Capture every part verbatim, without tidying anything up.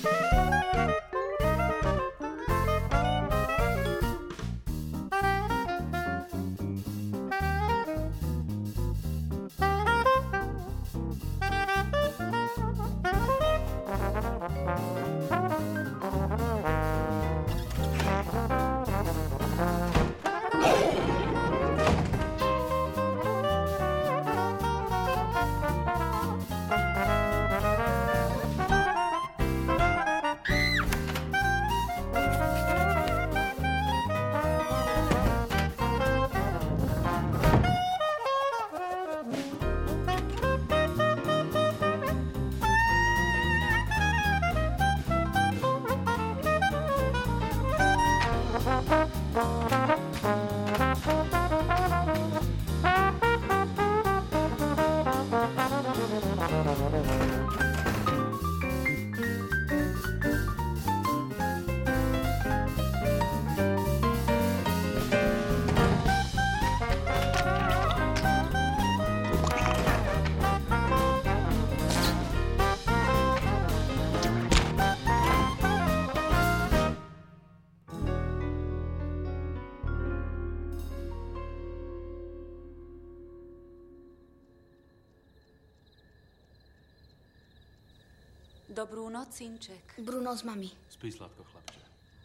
Dobrú noc, synček. Dobrú noc, mami. Spí sladko, chlapče.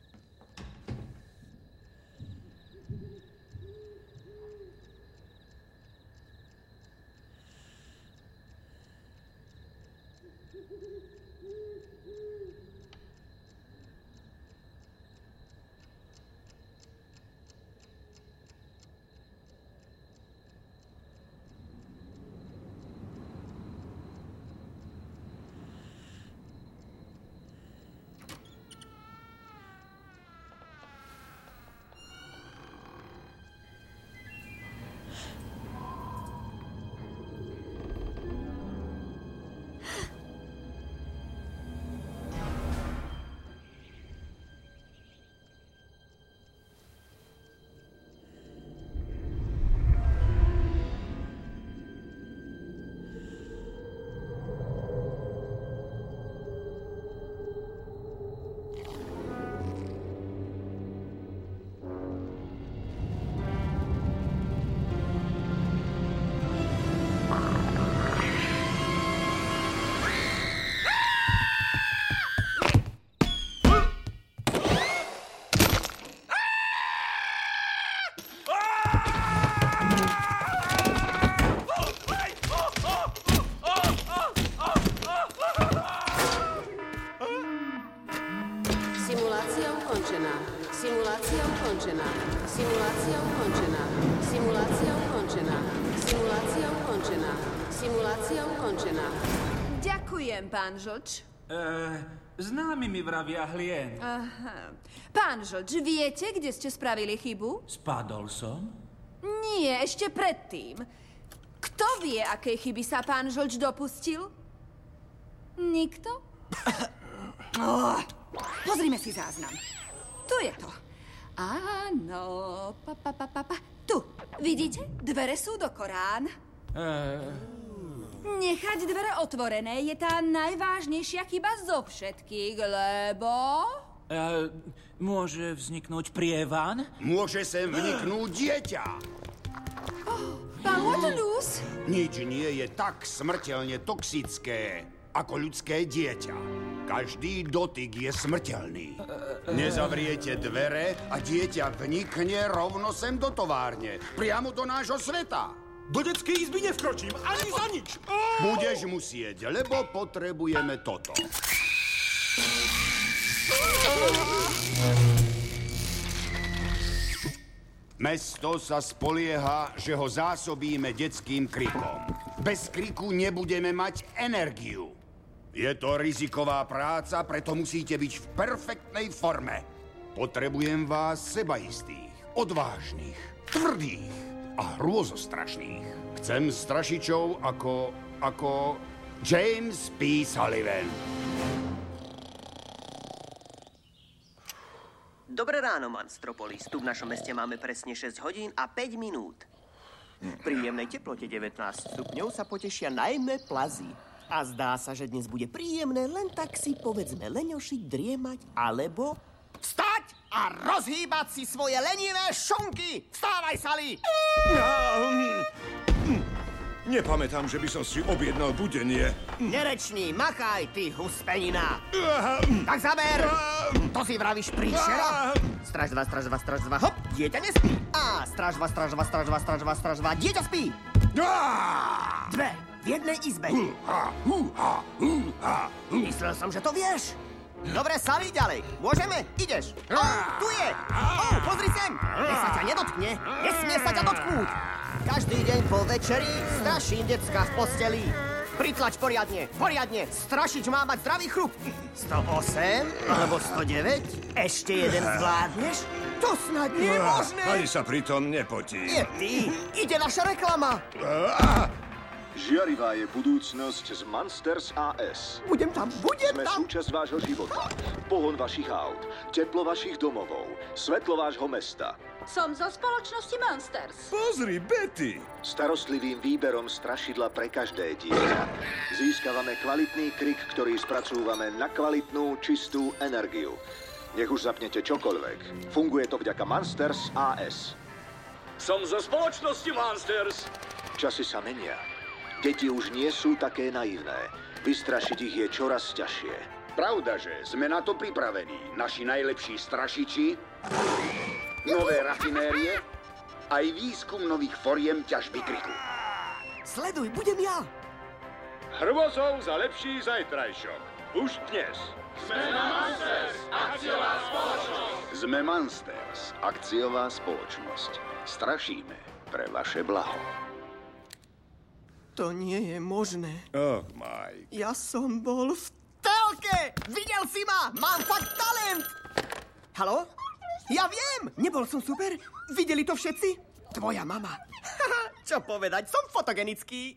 Simulácia ukončená. Simulácia ukončená. Simulácia ukončená. Simulácia ukončená. Simulácia ukončená. Ďakujem, pán Žlč. Uh, známy mi vravia Hlien. Aha. Pán Žlč, viete, kde ste spravili chybu? Spadol som? Nie, ešte predtým. Kto vie, akej chyby sa pán Žlč dopustil? Nikto? Oh, pozrime si záznam. Tu je to. Áno, pa, pa, pa, pa, pa. Tu, vidíte? Dvere sú do Korán. Uh... Nechať dvere otvorené je tá najvážnejšia chyba zo všetkých, lebo... Uh, môže vzniknúť prievan? Môže sem vniknúť dieťa. Oh, pán Waterloos? Nič nie je tak smrteľne toxické ako ľudské dieťa. Každý dotyk je smrteľný. Nezavriete dvere a dieťa vnikne rovno sem do továrne. Priamo do nášho sveta. Do detskej izby nevkročím, ani za nič. Budeš musieť, lebo potrebujeme toto. Mesto sa spolieha, že ho zásobíme detským krikom. Bez kriku nebudeme mať energiu. Je to riziková práca, preto musíte byť v perfektnej forme. Potrebujem vás sebaistých, odvážnych, tvrdých a hrôzostrašných. Chcem strašičov ako... ako... James P. Sullivan. Dobré ráno, Manstropolis. Tu v našom meste máme presne šesť hodín a päť minút. Pri jemnej teplote devätnásť stupňov sa potešia najmä plazy. A zdá sa, že dnes bude príjemné len tak si povedzme leňošiť, driemať, alebo vstať a rozhýbať si svoje lenivé šunky. Vstávaj, Sally! Nepamätám, že by som si objednal budenie. Nerečni, machaj, ty huspenina. Tak zaber. To si vravíš príšera? Stráž dva, stráž dva, stráž dva, hop, dieťa nespí. A stráž dva, stráž dva, stráž dva, stráž dva, stráž dva, dieťa spí. Dve v jednej izbe. Myslel som, že to vieš. Dobre, Sally, ďalej. Môžeme? Ideš. O, tu je. O, pozri sem. Nech sa ťa nedotkne. Nesmie sa ťa dotknúť. Každý deň po večeri straším decka v posteli. Pritlač poriadne, poriadne. Strašič má mať zdravý chrup. sto osem alebo sto deväť? Ešte jeden zvládneš? To snad nie je možné. Ani sa pritom nepotí. Nie ty. Ide naša reklama. Žiarivá je budúcnosť z Monsters á es. Budem tam, budem Sme tam. súčasť vášho života. Pohon vašich aut, teplo vašich domovov, svetlo vášho mesta. Som zo spoločnosti Monsters. Pozri, Betty. Starostlivým výberom strašidla pre každé dieťa získavame kvalitný krik, ktorý spracúvame na kvalitnú, čistú energiu. Nech už zapnete čokoľvek. Funguje to vďaka Monsters á es. Som zo spoločnosti Monsters. Časy sa menia. Deti už nie sú také naivné. Vystrašiť ich je čoraz ťažšie. Pravda, že sme na to pripravení. Naši najlepší strašiči, nové rafinérie, aj výskum nových foriem ťažby kriku. Sleduj, budem ja. Hrvozov za lepší zajtrajšok. Už dnes. Sme Monsters, akciová spoločnosť. Sme Monsters, akciová spoločnosť. Strašíme pre vaše blaho. To nie je možné. Och, Mike. Ja som bol v telke! Videl si ma! Mám fakt talent! Haló? Ja viem! Nebol som super? Videli to všetci? Tvoja mama. Čo povedať? Som fotogenický.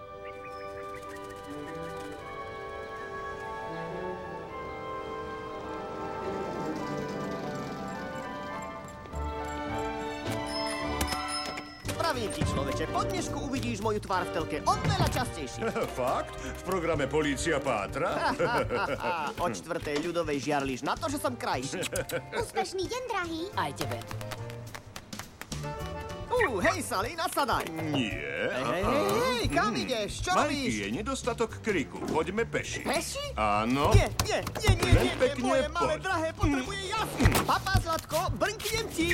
Pravím ti, človeče, po dnešku uvidíš moju tvár v telke oveľa častejšie. Fakt? V programe Polícia pátra? O štvrtej ľudovej žiarliš na to, že som krajší. Úspešný deň, drahý. Aj tebe. Ú, hej, Sally, nasadaj. Nie. Hej, hej, hej, kam ideš? Čo robíš? Majky, je nedostatok kriku. Poďme peši. Peši? Áno. Nie, nie, nie, nie, Len nie, pekne moje malé poď. drahé potrebuje jasno. Papa, Zlatko, brnknem ti.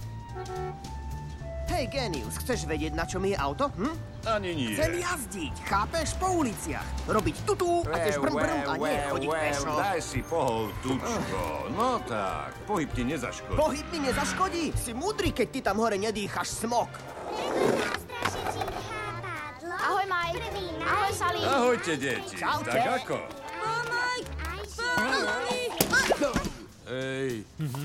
Hej, Genius, chceš vedieť, na čom je auto? Hm? Ani nie. Chcem jazdiť, chápeš, po uliciach. Robiť tutú a tiež brm brm a nie chodiť pešo. Daj si pohol, tučko. No tak, pohyb ti nezaškodí. Pohyb mi nezaškodí. Si múdry, keď ty tam hore nedýchaš smog. Ahoj, Mike. Ahoj, Sally. Ahojte, deti. Čaute. Tak ako? Hej.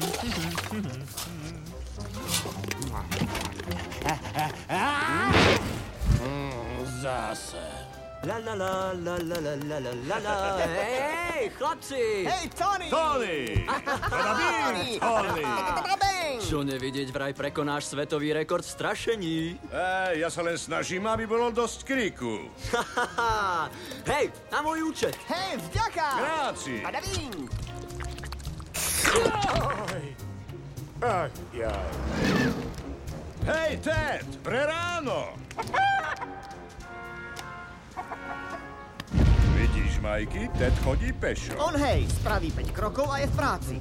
Zase. La la la la la la la la la la. Hej, chlapci! Hej, Tony! Tony! Tony! Tony! Čo nevidieť, vraj prekonáš svetový rekord v strašení. Ej, ja sa len snažím, aby bolo dosť kriku. Hej, na môj účet. Hej, vďaka! Gráci! Padavín! Aj, jaj. Hej, Ted, pre ráno! Vidíš, Majky, Ted chodí pešo. On hej, spraví päť krokov a je v práci.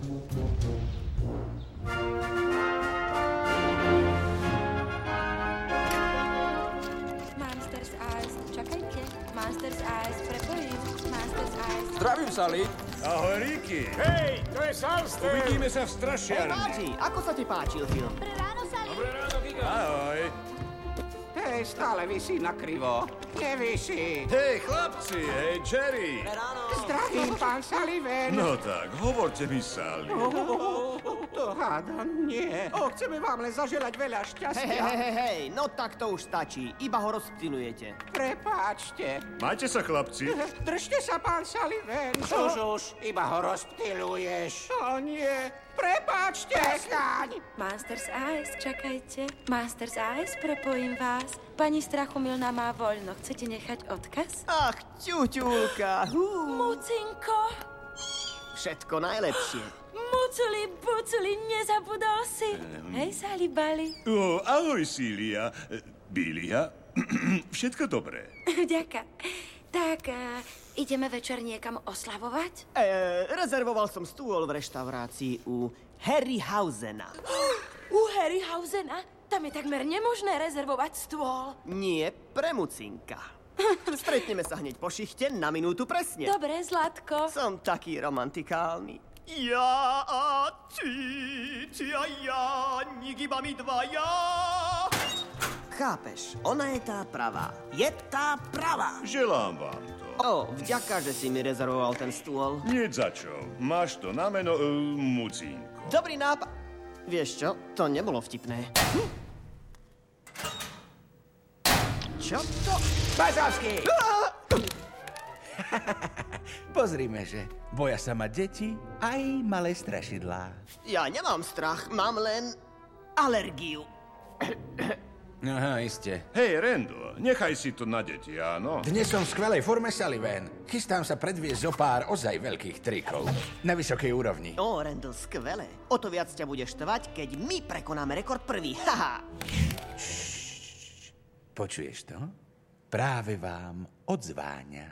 Monsters Eyes, čakajte. Monsters Eyes, prepojím. Monsters Eyes. Zdravím, Sally. Ahoj, Ricky. Hej, to je Salster. Uvidíme sa v Hej, strašiarni. Máči, ako sa ti páčil film? Dobré ráno, Sally. Dobré ráno, Giga. Ahoj. Hej, stále visí na krivo. Nevysí. Hej, chlapci, hej, Jerry. Ráno. Zdravím, pán Sullivan. No tak, hovorte mi, Sally. To hádam, nie. O, chceme vám len zaželať veľa šťastia. Hej, hej, hej, hej, no tak to už stačí. Iba ho rozptylujete. Prepáčte. Majte sa, chlapci. Držte sa, pán Sullivan. Už, už, iba ho rozptyluješ. O nie, prepáčte. Prestaň. Masters Eyes, čakajte. Masters Eyes, prepojím vás. Pani Strachomilná má voľno. Chcete nechať odkaz? Ach, ťuťulka. Mucinko. Všetko najlepšie. Muculi, buculi, nezabudol si. Hej, Sali Bali. O, ahoj, Sília. Bília. Všetko dobré. Ďaká. Tak, uh, ideme večer niekam oslavovať? E, rezervoval som stôl v reštaurácii u Harryhausena. U Harryhausena? Tam je takmer nemožné rezervovať stôl. Nie pre Mucinka. Stretneme sa hneď po šichte na minútu presne. Dobre, Zlatko. Som taký romantikálny. Ja a ty, ty a ja, nik iba my dvaja. Chápeš, ona je tá pravá. Je tá pravá. Želám vám to. O, vďaka, že si mi rezervoval ten stôl. Nie za čo. Máš to na meno, uh, Mucínko. Dobrý nápad. Vieš čo, to nebolo vtipné. Hm? Čo to? Bazovský! Pozrime, že boja sa ma deti aj malé strašidlá. Ja nemám strach, mám len alergiu. Aha, iste. Hej, Randall, nechaj si to na deti, áno? Dnes som v skvelej forme, Sullivan. Chystám sa predviesť zo pár ozaj veľkých trikov. Na vysokej úrovni. Ó, Randall, skvelé. O to viac ťa budeš tvať, keď my prekonáme rekord prvý. Haha. Počuješ to? Práve vám odzváňa.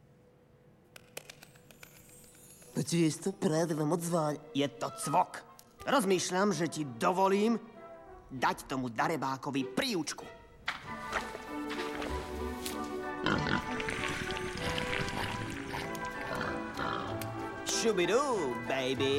Počuješ to? Práve vám odzváňa. Je to cvok. Rozmýšľam, že ti dovolím dať tomu darebákovi príučku. Šubidú, baby.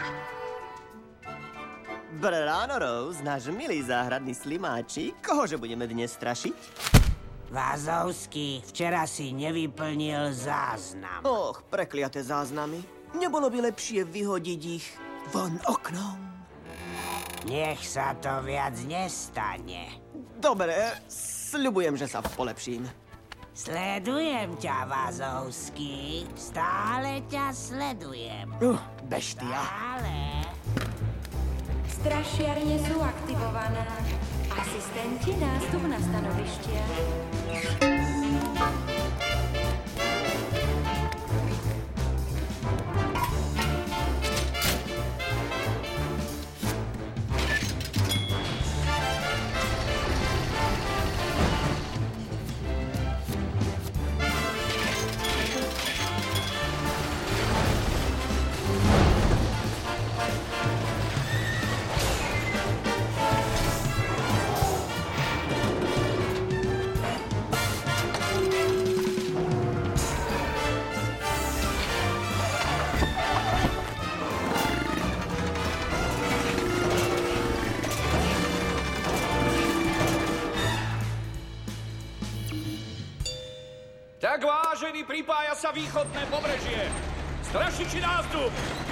Bráno, Rose, náš milý záhradný slimáčik. Kohože budeme dnes strašiť? Vazovský, včera si nevyplnil záznam. Och, prekliaté záznamy. Nebolo by lepšie vyhodiť ich von oknom? Nech sa to viac nestane. Dobre, sľubujem, že sa polepším. Sledujem ťa, Vazovský. Stále ťa sledujem. Uh, beštia. Stále. Strašiarne sú aktivované. Asistenti nástup na stanovištia. Tak vážený, pripája sa východné pobrežie. Strašiči nástup!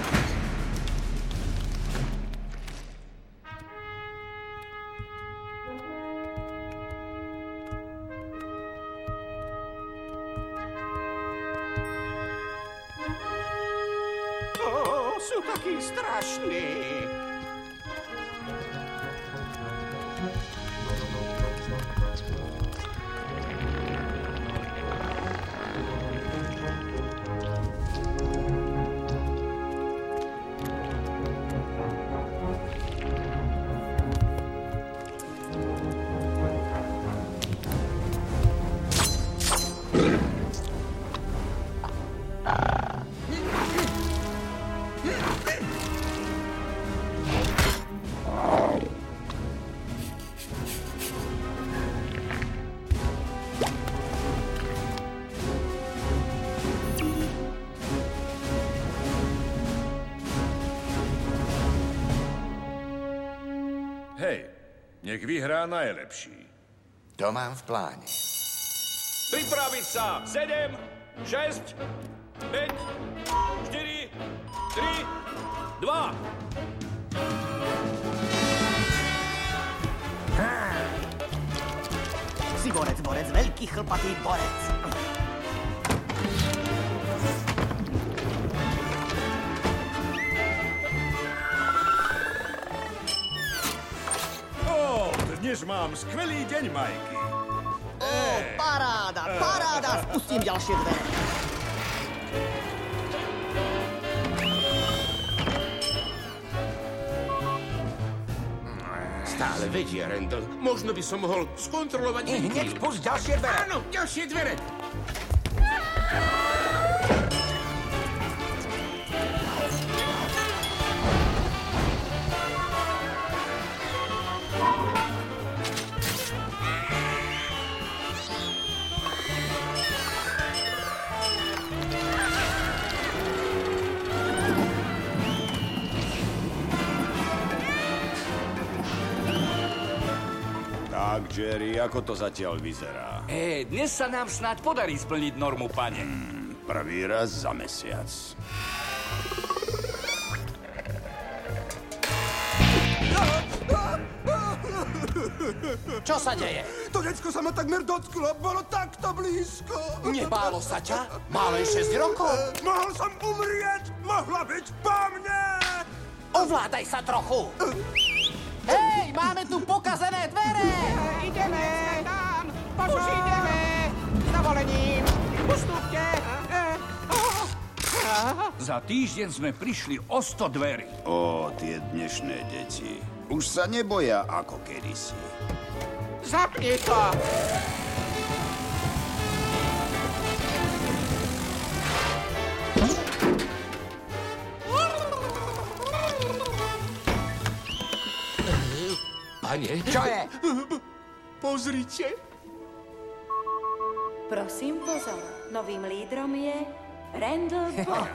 Ó, sú takí strašní. Hej, nech vyhrá najlepší. To mám v pláne. Pripraviť sa! Sedem, šesť, päť, štyri, tri, dva. Si borec, borec, veľký chlpatý borec. Ó, dnes mám skvelý deň, Majky. Ó, paráda, paráda, spustím ďalšie dvere. Stále vedie, Randall. Možno by som mohol skontrolovať... Nie, hneď pusť ďalšie dvere. Áno, ďalšie dvere. Tak, Jerry, ako to zatiaľ vyzerá? Hé, dnes sa nám snáď podarí splniť normu, pane. Hmm, prvý raz za mesiac. Čo sa deje? To decko sa ma takmer dotklo, bolo takto blízko. Nebálo sa ťa? Má len šesť rokov. Mohol som umrieť, mohla byť po mne. Ovládaj sa trochu. Hej, máme tu pokazené dvere! Ideme! Tam! Už ideme! S dovolením! Ustúpte! Za týždeň sme prišli o sto dverí. Ó, tie dnešné deti. Už sa neboja ako kedysi. Zapni to! Pane? Čo je? Pozrite. Prosím, pozor. Novým lídrom je Randall Box.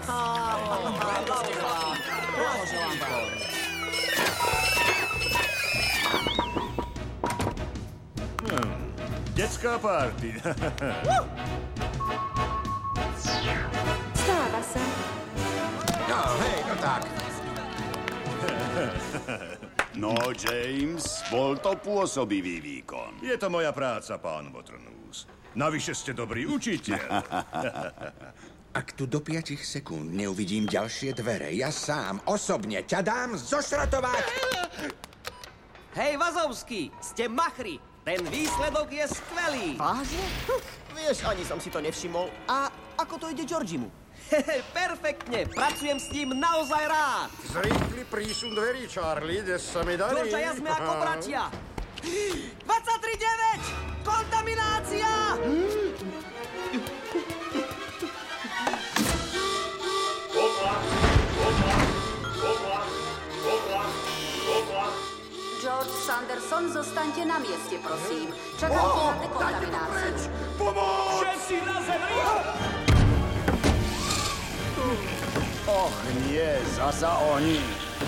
Hmm, detská party. Stáva sa. No, hej, no tak. No, James, bol to pôsobivý výkon. Je to moja práca, pán Waternoose. Navyše ste dobrý učiteľ. Ak tu do piatich sekúnd neuvidím ďalšie dvere, ja sám osobne ťa dám zošratovať. Hej, Vazovský, ste machri. Ten výsledok je skvelý. Vážne? Hm, vieš, ani som si to nevšimol. A ako to ide Georgimu? Hehe, perfektne, pracujem s ním naozaj rád. Zrýchli prísun dverí, Charlie, dnes sa mi darí. Georgia, ja sme ako bratia. dvadsaťtri deväť! Kontaminácia! George Sanderson, zostaňte na mieste, prosím. Čakáte na dekontamináciu. Pomoc! Všetci na zem, rýchlo! Och nie, zasa oni.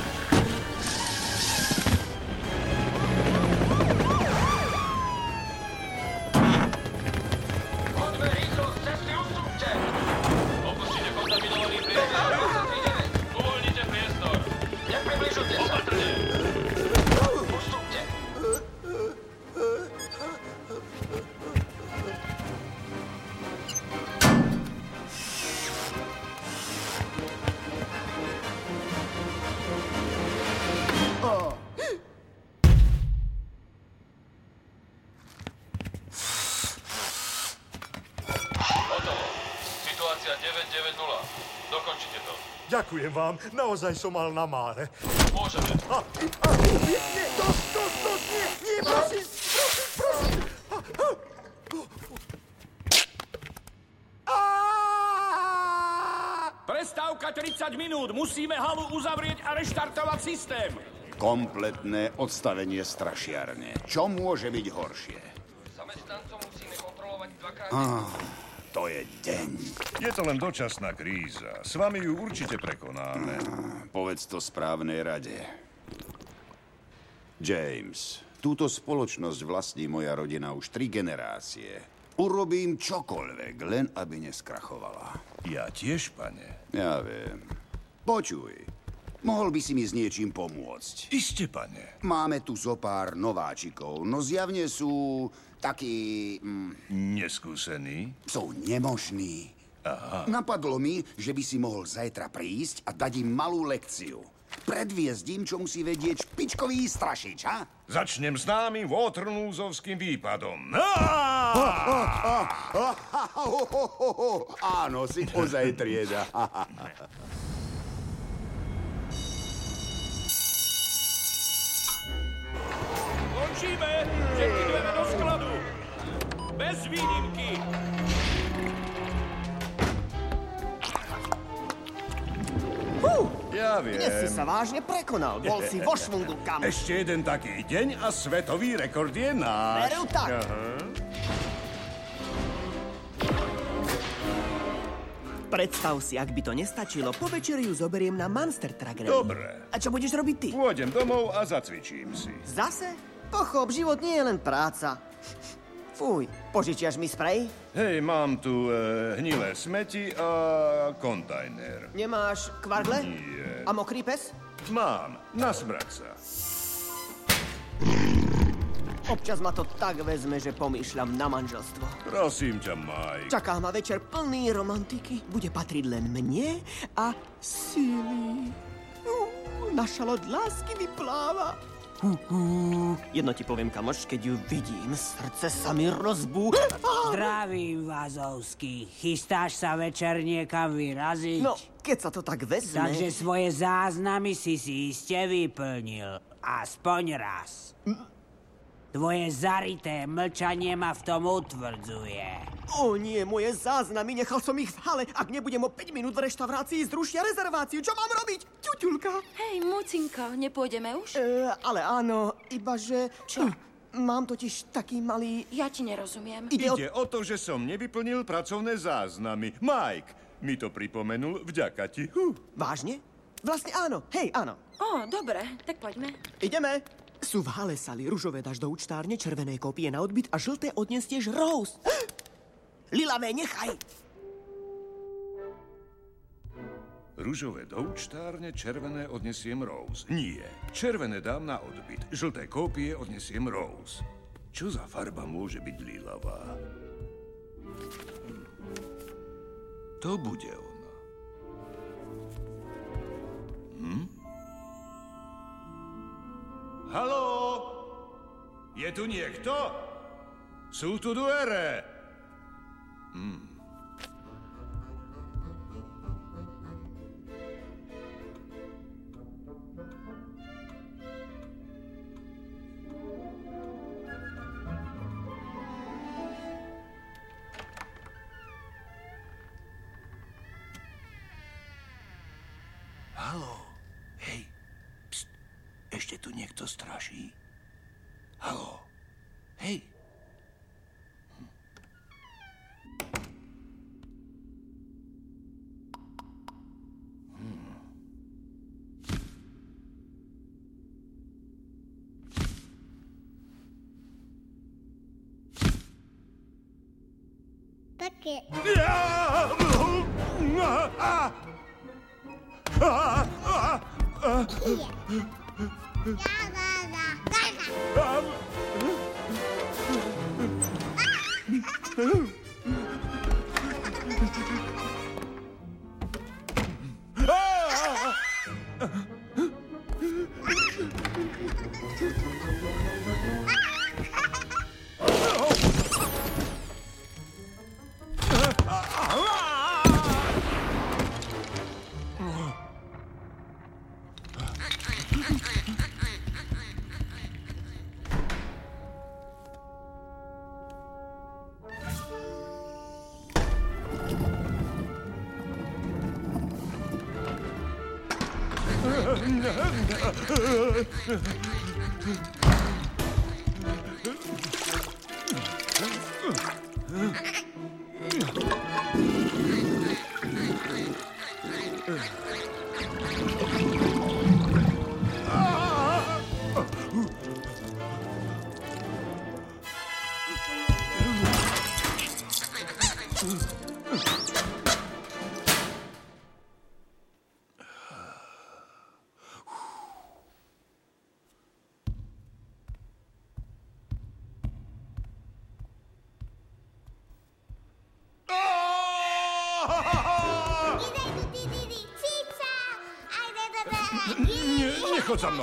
Poďme rýchlo, z cesty ustúpte! Opustite kontaminovaný priestor. Uvoľnite priestor. Nepribližujte sa. Opatrne. Ustúpte. Dokončite to. Ďakujem vám, naozaj som mal na mále. Môžeme. A, a, nie, nie, dosť, dosť, dosť, nie, nie, prosím, prosím, prosím. A, a. Prestávka tridsať minút. Musíme halu uzavrieť a reštartovať systém. Kompletné odstavenie strašiarne. Čo môže byť horšie? Zamestnancov musíme kontrolovať dvakrát. Ah, to je deň. Je to len dočasná kríza. S vami ju určite prekonáme. Ah, povedz to správnej rade. James, túto spoločnosť vlastní moja rodina už tri generácie. Urobím čokoľvek, len aby neskrachovala. Ja tiež, pane. Ja viem. Počuj, mohol by si mi s niečím pomôcť? Iste, pane. Máme tu zo pár nováčikov, no zjavne sú takí... Mm, Neskúsený? sú nemožní. Aha. Napadlo mi, že by si mohol zajtra prísť a dať im malú lekciu. Predviesť im, čo musí vedieť špičkový strašič, ha? Začnem s námym Waterloozovským výpadom. Áno, si ozaj trieda. Končíme! Všetky dvere do skladu! Bez výnimky! Ja viem. Dnes si sa vážne prekonal. Bol si vo švungu, kam. Ešte jeden taký deň a svetový rekord je náš. Veru tak. Aha. Predstav si, ak by to nestačilo, po večeri ju zoberiem na Monster Truck Rally. Dobre. A čo budeš robiť ty? Pôjdem domov a zacvičím si. Zase? Pochop, život nie je len práca. Fuj, požičiaš mi sprej? Hej, mám tu e, hnilé smeti a kontajner. Nemáš kvargle? Nie. A mokrý pes? Mám, nasmrať sa. Občas ma to tak vezme, že pomýšľam na manželstvo. Prosím ťa, Mike. Čaká ma večer plný romantiky. Bude patriť len mne a Silly. Uh, naša loď lásky vypláva. Uh, uh. Jedno ti poviem, kamoš, keď ju vidím, srdce sa mi rozbú. Zdravím, Vazovský. Chystáš sa večer niekam vyraziť? No, keď sa to tak vezme... Takže svoje záznamy si si iste vyplnil. Aspoň raz. Tvoje zarité mlčanie ma v tom utvrdzuje. O nie, moje záznamy, nechal som ich v hale. Ak nebudem o päť minút v reštaurácii, zrušia rezerváciu. Čo mám robiť? Ťuťulka. Hej, Mucinko, nepôjdeme už? E, ale áno, iba že... Čo? Mám totiž taký malý... Ja ti nerozumiem. Ide, Ide o... o to, že som nevyplnil pracovné záznamy. Mike mi to pripomenul, vďaka ti. Huh. Vážne? Vlastne áno, hej, áno. Ó, dobre, tak poďme. Ideme. Sú v hale, Sally. Ružové dáš do účtárne, červené kópie na odbyt a žlté odnestieš Rose. Lilavé, nechaj! Ružové do účtárne, červené odnesiem Rose. Nie, červené dám na odbyt. Žlté kópie odnesiem Rose. Čo za farba môže byť lilavá? Hm. To bude ona. Hm? Haló? Je tu niekto? Sú tu dvere. Hm. Haló? Hej. Pst. Ešte tu niekto straší? Haló? Hej. Hm. Hm. Také. Nie, nechoď za mnou.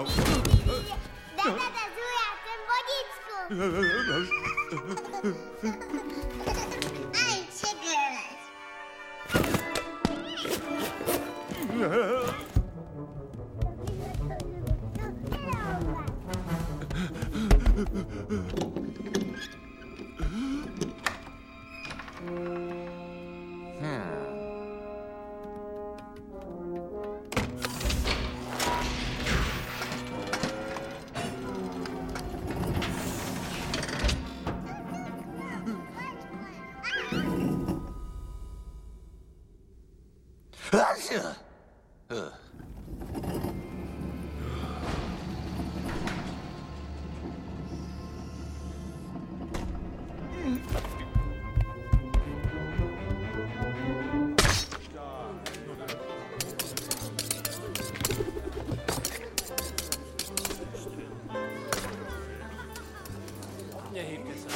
Nehýbte sa.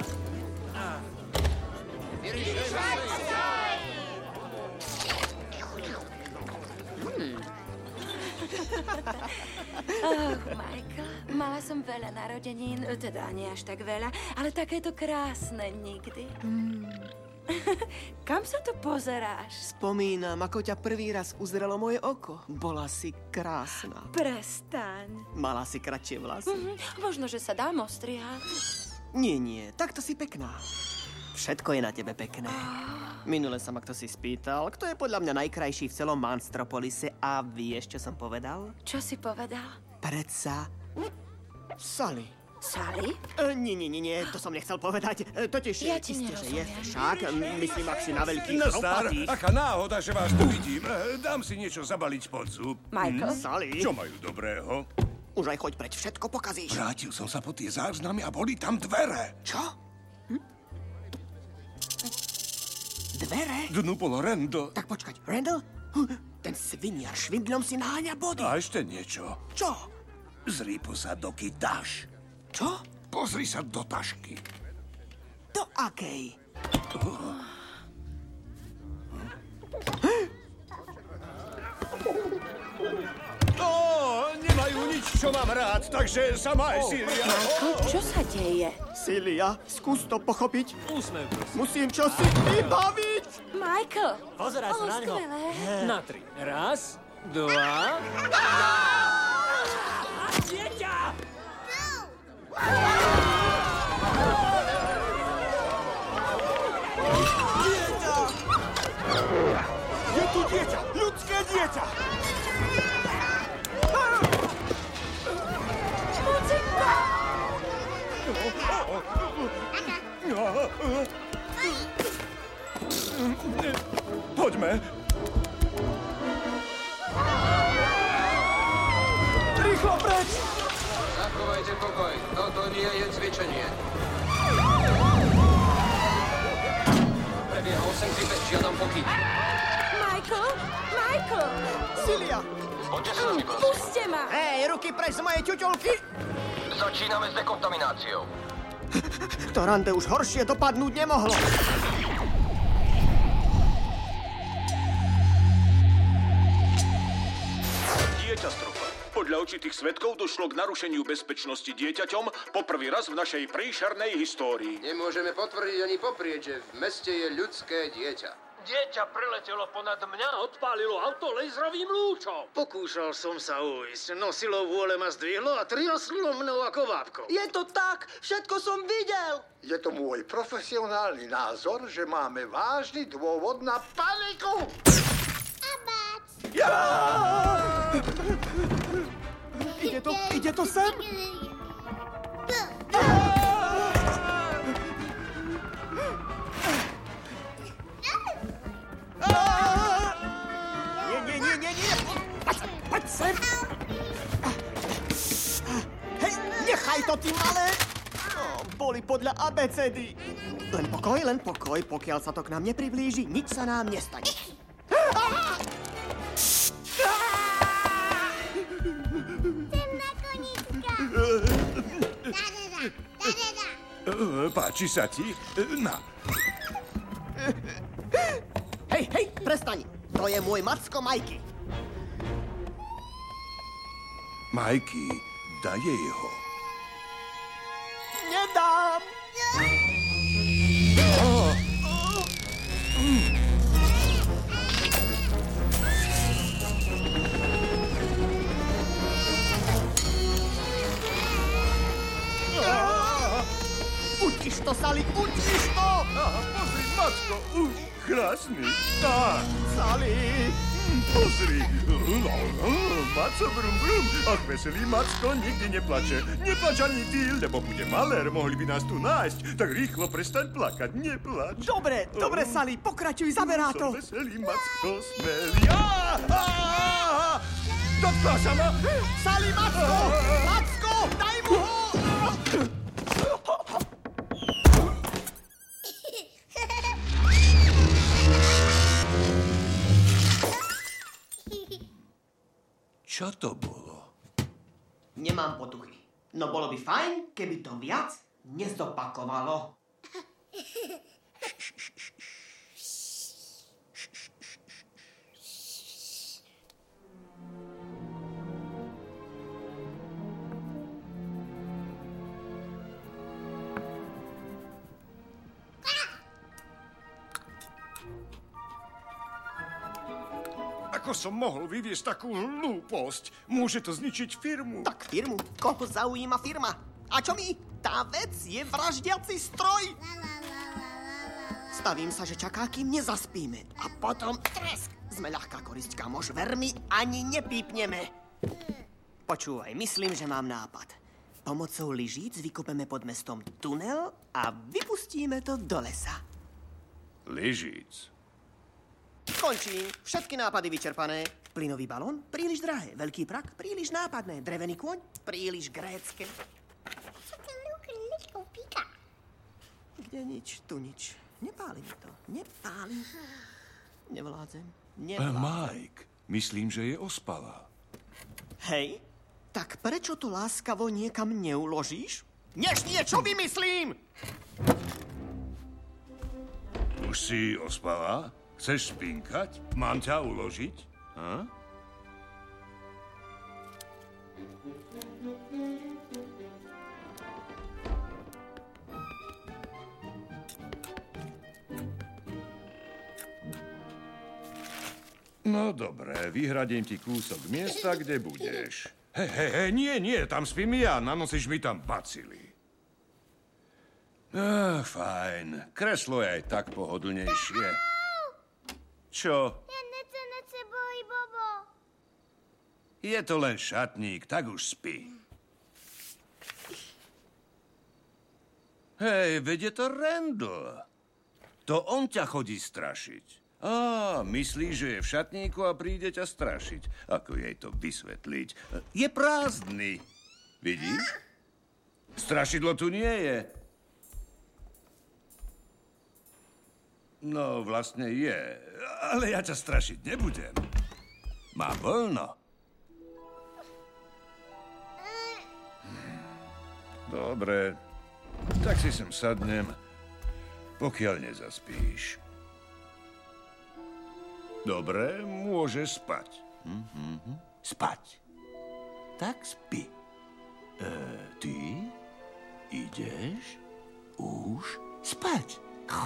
Oh, Michael, mala som veľa narodenín, teda nie až tak veľa, ale takéto krásne nikdy. Mm. Kam sa tu pozeráš? Spomínam, ako ťa prvý raz uzrelo moje oko. Bola si krásna. Prestaň. Mala si kratšie vlasy. Mm-hmm. Možno, že sa dám ostrihať. Nie, nie, takto si pekná. Všetko je na tebe pekné. Minule sa ma kto si spýtal, kto je podľa mňa najkrajší v celom Monstropolise a vieš, čo som povedal? Čo si povedal? Predsa Sally. Sally? E, nie, nie, nie, nie, to som nechcel povedať. E, totiž, Ja ti isté, že je nerozumiem. však, myslím, ak si na veľkých No star, chrupatých. aká náhoda, že vás tu vidím. E, Dám si niečo zabaliť pod zub. Michael? Sally? Čo majú dobrého? Už aj choď preč, všetko pokazíš. Vrátil som sa po tie záznamy a boli tam dvere. Čo? Hm? Dvere? Dnu bol Randall. Tak počkať, Randall? Hm, ten sviniar švindlom si naháňa body. A ešte niečo. Čo? Zri sa, doky dáš. Čo? Pozri sa do tašky. Do akej? Ó, nemajú nič, čo mám rád, takže sama aj Silvia. Michael, čo sa deje? Silvia, skús to pochopiť. Úsmev, prosím. Musím čosi vybaviť. Michael! Pozeraj sa O, na ňo. skvelé. Na tri. Raz, dva... Dieťa! Dieťa! Je tu dieťa! Ľudské dieťa! Poďme. Rýchlo preč! Zachovajte pokoj. Toto nie je cvičenie. Prebieha osem bez žiadam pokyn. Michael? Michael! Silvia! Poďte s nami, prosím. Puste ma! Hej, ruky preč z mojej ťuťolky! Začíname s dekontamináciou. To rande už horšie dopadnúť nemohlo. Dieťa strofa. Podľa určitých svedkov došlo k narušeniu bezpečnosti dieťaťom po prvý raz v našej príšernej histórii. Nemôžeme potvrdiť ani poprieť, že v meste je ľudské dieťa. Dieťa preletelo ponad mňa a odpálilo auto laserovým lúčom. Pokúšal som sa ujsť, no silou vôle ma zdvihlo a triaslo mnou ako vápko. Je to tak, všetko som videl. Je to môj profesionálny názor, že máme vážny dôvod na paniku. Ja! Ide to, ide to sem? Nie, nie, nie, nie, nie! Poď, poď sem! Hej, nechaj to, ty malé! Oh, boli podľa abecedy. Len pokoj, len pokoj, pokiaľ sa to k nám nepriblíži, nič sa nám nestane. Temná konička. Páči sa ti? Na. Hej, hej, prestaň. To je môj macko Majky. Majky, daj jej ho. Nedám. Utiš to, Sally, utiš to! Pozri, Macko, uh, krásny. Tá. Sally! Pozri. Maco, brum, brum. Ach, veselý Macko nikdy neplače. Neplač ani ty, lebo bude malér. Mohli by nás tu nájsť. Tak rýchlo prestaň plakať, neplač. Dobre, dobre, Sally, pokračuj, zaberá to. Som veselý Macko, smelý. Dotkla sa ma. Sally, Macko! Macko, daj mu ho! Čo to bolo? Nemám potuchy. No bolo by fajn, keby to viac nezopakovalo. Ako som mohol vyviesť takú hlúposť? Môže to zničiť firmu. Tak firmu? Koho zaujíma firma? A čo mi? Tá vec je vraždiaci stroj. Stavím sa, že čaká, kým nezaspíme. A potom tresk. Sme ľahká korisť, kamoš. Ver mi, ani nepípneme. Počúvaj, myslím, že mám nápad. Pomocou lyžíc vykopeme pod mestom tunel a vypustíme to do lesa. Lyžíc? Končím. Všetky nápady vyčerpané. Plynový balón? Príliš drahé. Veľký prak? Príliš nápadné. Drevený kôň? Príliš grécke. Kde nič, tu nič. Nepáli mi to. Nepáli. Nevládzem. Nevládzem. Mike, myslím, že je ospalá. Hej, tak prečo to láskavo niekam neuložíš? Než niečo vymyslím! Už si ospalá? Chceš spinkať? Mám ťa uložiť? Ha? No dobre, vyhradím ti kúsok miesta, kde budeš. Hej, hej, hej, nie, nie, tam spím ja, nanosíš mi tam bacily. Ah, fajn, kreslo je aj tak pohodlnejšie. Čo? Ja nechce, nechce, bojí, Bobo. Je to len šatník, tak už spí. Hej, veď je to Randall. To on ťa chodí strašiť. Á, myslí, že je v šatníku a príde ťa strašiť. Ako jej to vysvetliť? Je prázdny. Vidíš? Strašidlo tu nie je. No, vlastne je. Ale ja ťa strašiť nebudem. Má voľno. Dobre. Tak si sem sadnem, pokiaľ nezaspíš. Dobre, môžeš spať. Mm-hmm. Spať. Tak spí. E, ty ideš už spať.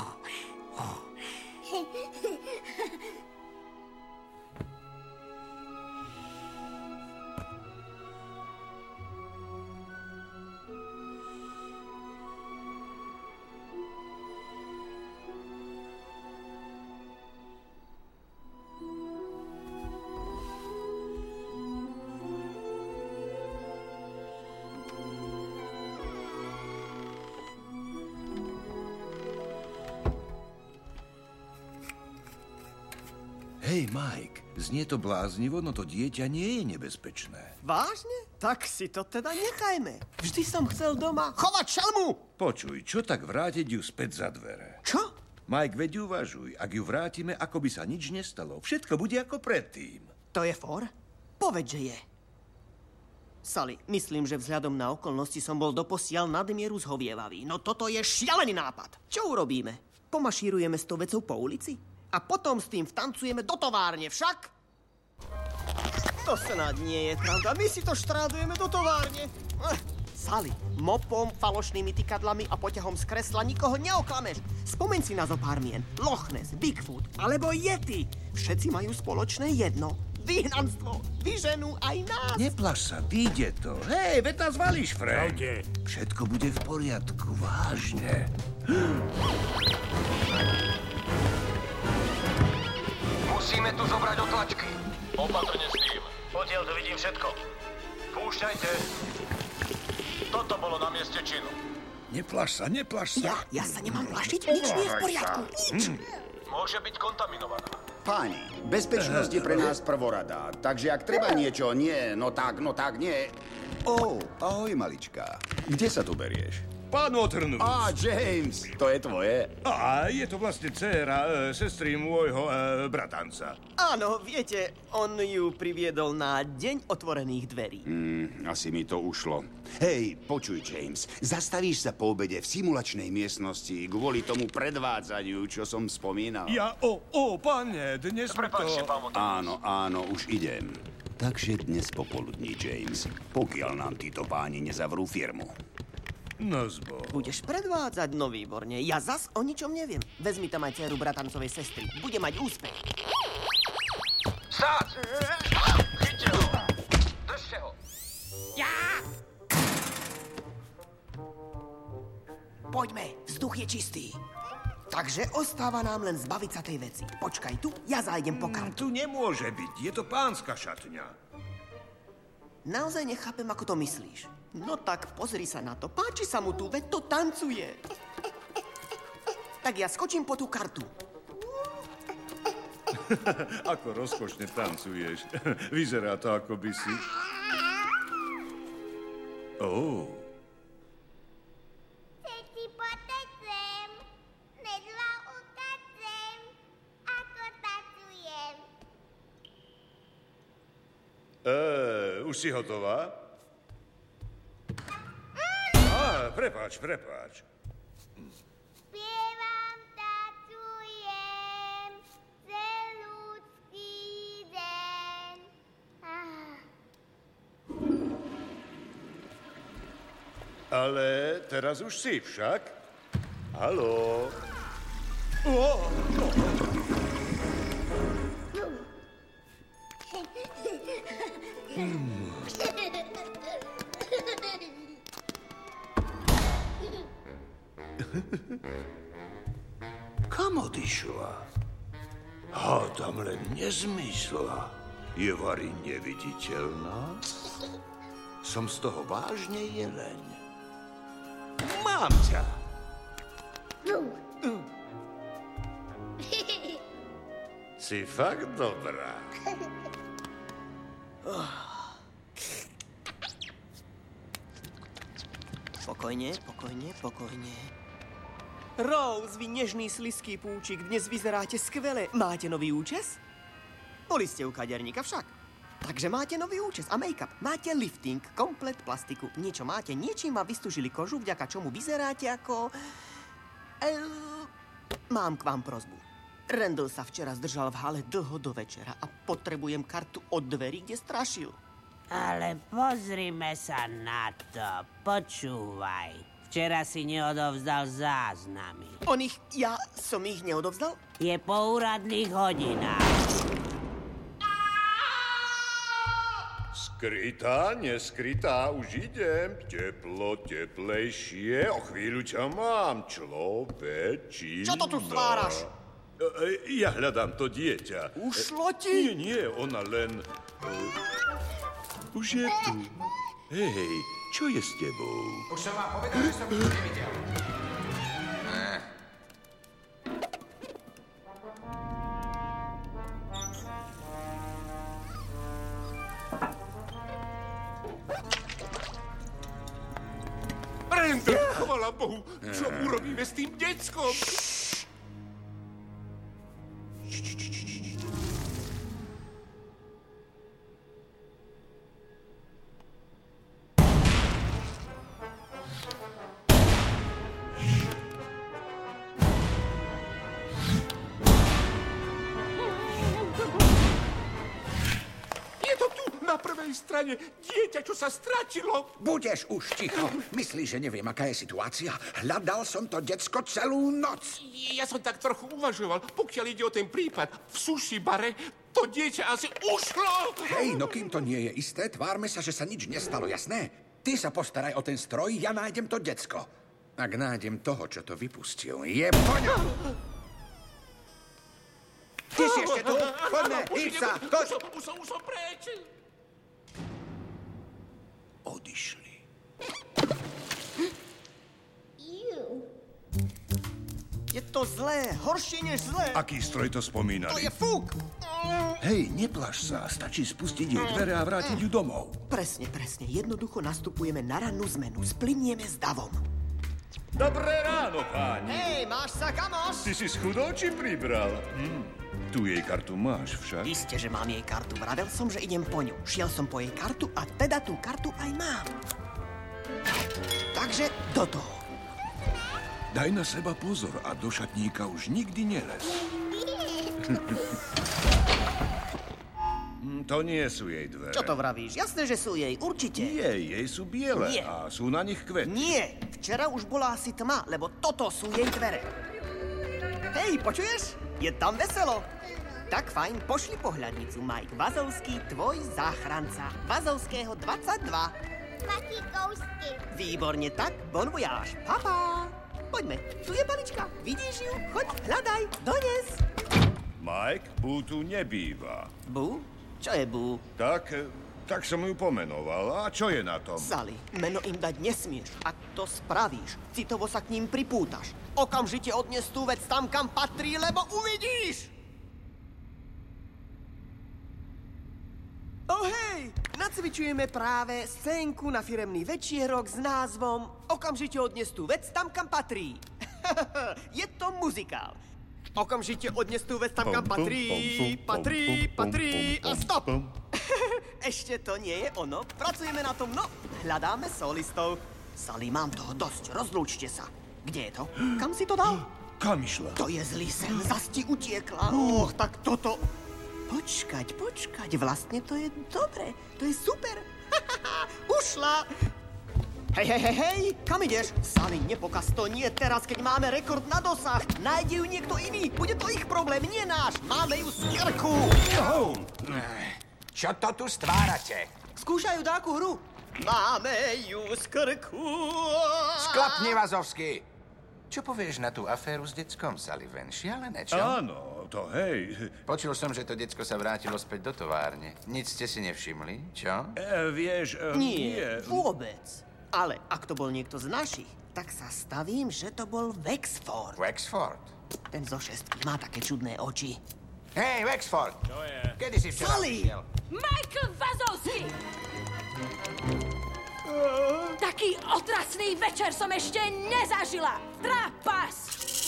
Hej, Mike, znie to bláznivo, no to dieťa nie je nebezpečné. Vážne? Tak si to teda nechajme. Vždy som chcel doma chovať šelmu. Počuj, čo tak vrátiť ju späť za dvere? Čo? Mike, veď uvažuj. Ak ju vrátime, ako by sa nič nestalo. Všetko bude ako predtým. To je for? Povedz, že je. Sally, myslím, že vzhľadom na okolnosti som bol doposiaľ nadmieru zhovievavý. No toto je šialený nápad. Čo urobíme? Pomašírujeme s tou vecou po ulici? A potom s tým vtancujeme do továrne, však? To snad nie je pravda. My si to štrádujeme do továrne. Sally, mopom, falošnými tykadlami a poťahom z kresla nikoho neoklameš. Spomeň si na zo pár mien. Loch Ness, Bigfoot alebo Yeti. Všetci majú spoločné jedno. Vyhnanstvo. Vyženú aj nás. Neplaš sa, vyjde to. Hej, veď nás valíš, Frank. Všetko bude v poriadku, vážne. Musíme tu zobrať otlačky. Opatrne s tým. Odtiaľ to vidím všetko. Púšťajte. Toto bolo na mieste činu. Neplaš sa, neplaš sa. Ja, ja sa nemám plašiť, nič nie je v poriadku, nič. Hm. Môže byť kontaminovaná. Páni, bezpečnosť je pre nás prvoradá, takže ak treba niečo, nie, no tak, no tak, nie. Ó, ahoj, malička. Kde sa tu berieš? Pán Waternoose. Á, James, to je tvoje? A je to vlastne dcéra, e, sestry môjho e, bratanca. Áno, viete, on ju priviedol na deň otvorených dverí. Hmm, asi mi to ušlo. Hej, počuj, James, zastavíš sa po obede v simulačnej miestnosti kvôli tomu predvádzaniu, čo som spomínal? Ja, o, o, pane, dnes mi to... Áno, áno, už idem. Takže dnes popoludní, James, pokiaľ nám títo páni nezavrú firmu. No zbo. Budeš predvádzať, no výborne. Ja zas o ničom neviem. Vezmi tam aj dceru bratancovej sestry. Bude mať úspech. Stát! Chyťte ho! Držte ho! Ja! Poďme, vzduch je čistý. Takže ostáva nám len zbaviť sa tej veci. Počkaj tu, ja zájdem po kartu. Tu nemôže byť, je to pánska šatňa. Naozaj nechápem, ako to myslíš. No tak pozri sa na to. Páči sa mu tu, veď to tancuje. Tak ja skočím po tú kartu. Ako rozkošne tancuješ. Vyzerá to, ako by si... Oh. Chcete potecem, nedla utacem, ako tancujem. Eee, už si hotová? Á, prepáč, prepáč. Spievam, tancujem, celúcky deň. Ah. Ale teraz už si však. Haló? Oh, oh. Hmm. Kam odišla? Hádam len nezmysla. Je vari neviditeľná? Som z toho vážne jeleň. Mám ťa! Si fakt dobrá. Pokojne, pokojne, pokojne. Rose, vy nežný sliský púčik, dnes vyzeráte skvele. Máte nový účes? Boli ste u kaderníka však. Takže máte nový účes a make-up. Máte lifting, komplet plastiku. Niečo máte, niečím vám vystužili kožu, vďaka čomu vyzeráte ako... El... Mám k vám prosbu. Randall sa včera zdržal v hale dlho do večera a potrebujem kartu od dverí, kde strašil. Ale pozrime sa na to. Počúvaj. Včera si neodovzdal záznamy. On ich... Ja som ich neodovzdal? Je po úradných hodinách. Skrytá, neskrytá, už idem. Teplo, teplejšie. O chvíľu ťa mám, človečina. Čo to tu stváraš? Ja hľadám to dieťa. Ušlo ti? Nie, nie, ona len... Už je tu. Hej, čo je s tebou? Už som vám povedal, že som nič nevidel. Randall, chvala Bohu, čo urobíme s tým deckom? druhej strane dieťa, čo sa stratilo. Budeš už ticho. Myslíš, že neviem, aká je situácia? Hľadal som to decko celú noc. Ja som tak trochu uvažoval, pokiaľ ide o ten prípad v sushi bare, to dieťa asi ušlo. Hej, no kým to nie je isté, tvárme sa, že sa nič nestalo, jasné? Ty sa postaraj o ten stroj, ja nájdem to decko. Ak nájdem toho, čo to vypustil, je po ňom. Ty si ešte tu? Poďme, hýb sa, choď! Už som, už som preč. Odišli. Je to zlé, horšie než zlé. Aký stroj to spomínali? To je fúk. Hej, neplaš sa, stačí spustiť jej dvere a vrátiť ju domov. Presne, presne. Jednoducho nastupujeme na rannú zmenu. Splinieme s davom. Dobré ráno, páni. Hej, máš sa, kamoš? Ty si schudol či pribral? Hm. Tu jej kartu máš však. Isté, že mám jej kartu. Vravel som, že idem po ňu. Šiel som po jej kartu a teda tú kartu aj mám. Takže do toho. Daj na seba pozor a do šatníka už nikdy nelez. To nie sú jej dvere. Čo to vravíš? Jasné, že sú jej, určite. Nie, jej sú biele Nie. a sú na nich kvety. Nie, včera už bola asi tma, lebo toto sú jej dvere. Hej, počuješ? Je tam veselo. Tak fajn, pošli pohľadnicu, Mike Vazovský, tvoj záchranca. Vazovského dvadsaťdva. Vatíkovský. Výborne, tak, bon voyage. Pa, pa. Poďme, tu je balička. Vidíš ju? Choď, hľadaj, dones. Mike, Boo tu nebýva. Boo? Čo je Boo? Tak, tak som ju pomenoval. A čo je na tom? Sally, meno im dať nesmieš. Ak to spravíš, citovo sa k ním pripútaš. Okamžite odnes tú vec tam, kam patrí, lebo uvidíš! Oh hej, nacvičujeme práve scénku na firemný večierok s názvom Okamžite odnes tú vec tam, kam patrí. Je to muzikál. Okamžite odnes tú vec tam, kam patrí, patrí, patrí a stop! Ešte to nie je ono, pracujeme na tom, no, hľadáme solistov. Sally, mám toho dosť, rozlúčte sa. Kde je to? Kam si to dal? Kam išla? To je zlý sen, zas ti utiekla. Och, tak toto... Počkať, počkať, vlastne to je dobre, to je super. Ušla! Hej, hej, hej, hej, kam ideš? Sally, nepokaz to, nie teraz, keď máme rekord na dosah. Nájde ju niekto iný, bude to ich problém, nie náš. Máme ju z krku. Oh. Čo to tu stvárate? Skúšajú dáku hru. Máme ju z krku. Sklapni, Vazovský. Čo povieš na tú aféru s deckom, Sullivan? Šialené, čo? Áno, to hej. Počul som, že to decko sa vrátilo späť do továrne. Nic ste si nevšimli, čo? E, vieš, e, Nie, nie. vôbec. Ale ak to bol niekto z našich, tak sa stavím, že to bol Wexford. Wexford? Ten zo šestky má také čudné oči. Hej, Wexford! Čo je? Kedy si včera Sally! prišiel? Michael Vazovský! Taký otrasný večer som ešte nezažila! Trapas!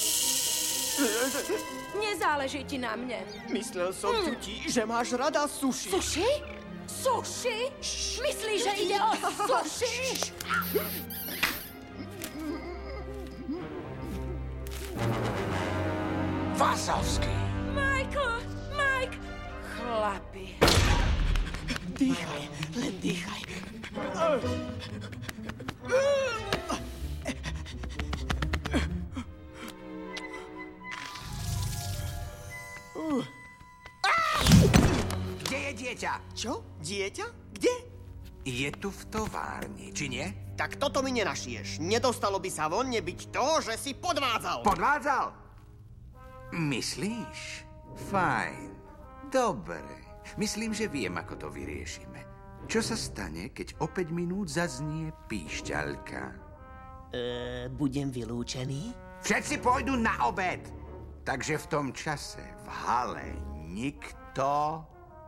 Nezáleží ti na mne. Myslel som hm. ti, že máš rada sushi. Sushi? Sushi? Myslíš, že ide o sushi? Vazovský! Michael! Mike! Chlapi. Dýchaj, len dýchaj. Kde je dieťa? Čo? Dieťa? Kde? Je tu v továrni, či nie? Tak toto mi nenašieš. Nedostalo by sa von nebyť to, že si podvádzal. Podvádzal? Myslíš? Fajn. Dobre. Myslím, že viem, ako to vyriešime. Čo sa stane, keď o päť minút zaznie píšťalka? Eee, budem vylúčený? Všetci pôjdu na obed. Takže v tom čase v hale nikto...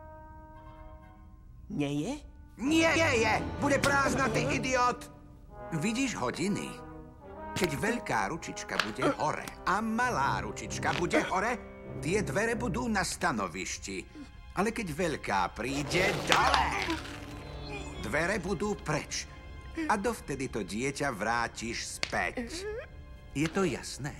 Nie je? Nie, nie je! Bude prázdna, ty idiot! Vidíš hodiny? Keď veľká ručička bude hore a malá ručička bude hore, tie dvere budú na stanovišti. Ale keď veľká príde dole, dvere budú preč. A dovtedy to dieťa vrátiš späť. Je to jasné?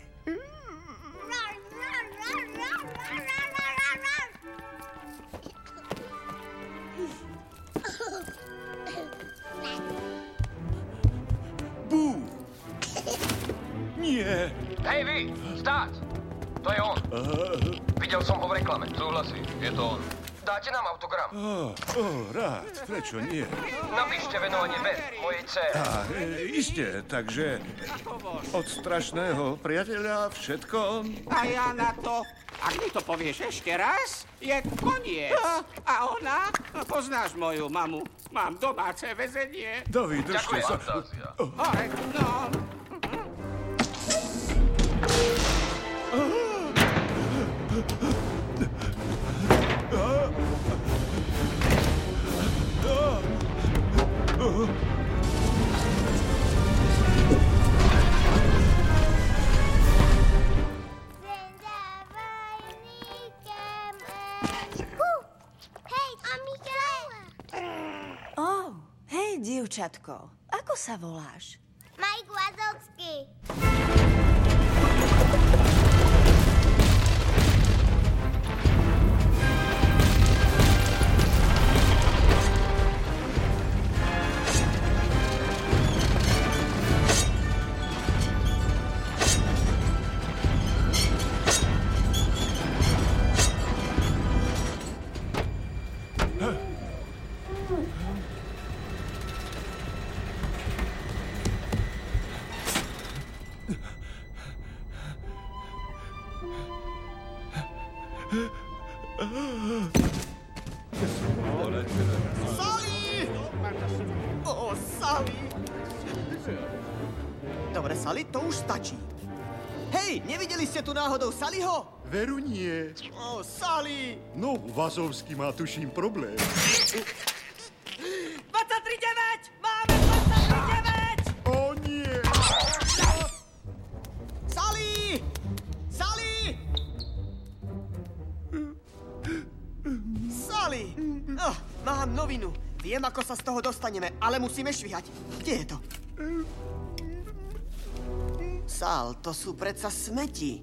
Hej vy, stáť! To je on. Videl som ho v reklame. Súhlasím, je to on. Dáte nám autogram? Oh, oh, rád, prečo nie? Napíšte venovanie Beth, mojej dcére. Á, e, iste, takže od strašného priateľa všetko. A ja na to, ak mi to povieš ešte raz, je koniec. A ona? Poznáš moju mamu. Mám domáce väzenie. David, držte sa. Hore, no. Oh, hej, dievčatko. Ako sa voláš? Mike Wazowski. Sally! Ó, Sally! Dobre, Sally, to už stačí. Hej, nevideli ste tu náhodou Sallyho? Veru nie. Ó, Sally! No, Vazovský má tuším problém. dvadsaťtri deväť! Máme dvadsaťtri deväť! O nie! Sally! Sally! Sally! Oh, mám novinu. Viem, ako sa z toho dostaneme, ale musíme švihať. Kde je to? Sal, to sú predsa smeti.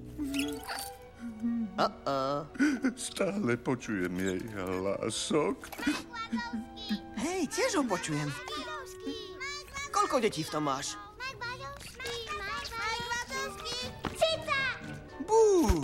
Uh-uh. Stále počujem jej hlások. Hej, tiež ho počujem. Koľko detí v tom máš? Bú!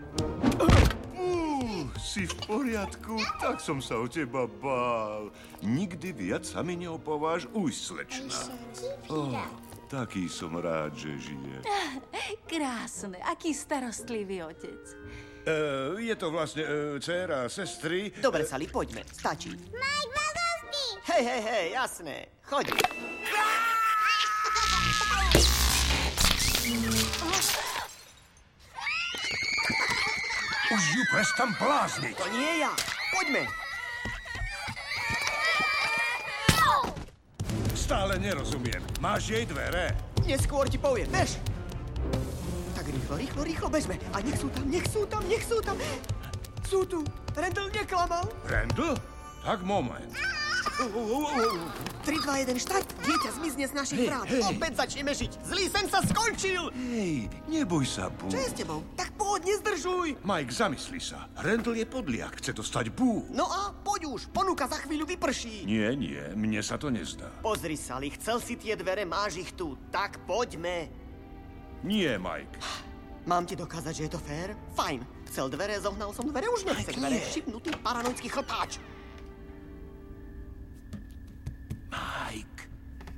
Uh, si v poriadku? Tak som sa o teba bál. Nikdy viac sa mi neopováš ujsť, slečna. Oh, taký som rád, že žije. Krásne, aký starostlivý otec. Uh, je to vlastne uh, dcéra sestry. Dobre, Sally, poďme. Stačí. Mike Wazowski! Hej, hej, hej, jasné. Choď. Už ju prestan blázniť. To nie ja. Poďme. Stále nerozumiem. Máš jej dvere? Neskôr ti poviem, bež. Tak rýchlo, rýchlo, rýchlo bežme. A nech sú tam, nech sú tam, nech sú tam. Sú tu. Randall neklamal. Randall? Tak moment. tri, dva, jeden, štart. Dieťa zmizne z našich Hej, brán. hej. Opäť začneme žiť. Zlý sen sa skončil. Hej, neboj sa, Bú. Čo je s tebou? Tak poď, nezdržuj. Mike, zamysli sa. Randall je podliak, chce dostať Bú. No a poď už. Ponuka za chvíľu vyprší. Nie, nie, mne sa to nezdá. Pozri, Sally, chcel si tie dvere, máš ich tu. Tak poďme. Nie, Mike. Mám ti dokázať, že je to fér? Fajn. Chcel dvere, zohnal som dvere, už nechce dvere. Šipnutý paranoický chlpáč. Mike.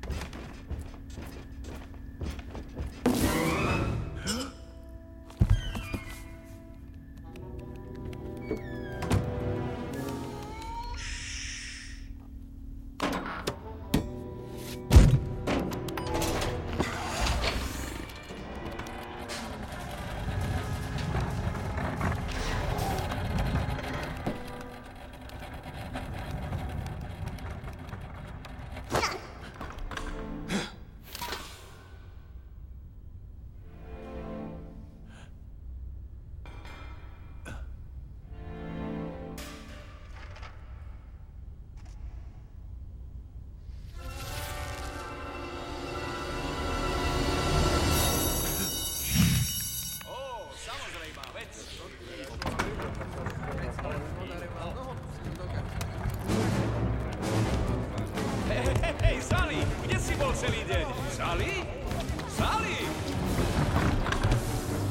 Hej, Sally, kde si bol celý deň? Sally? Sally?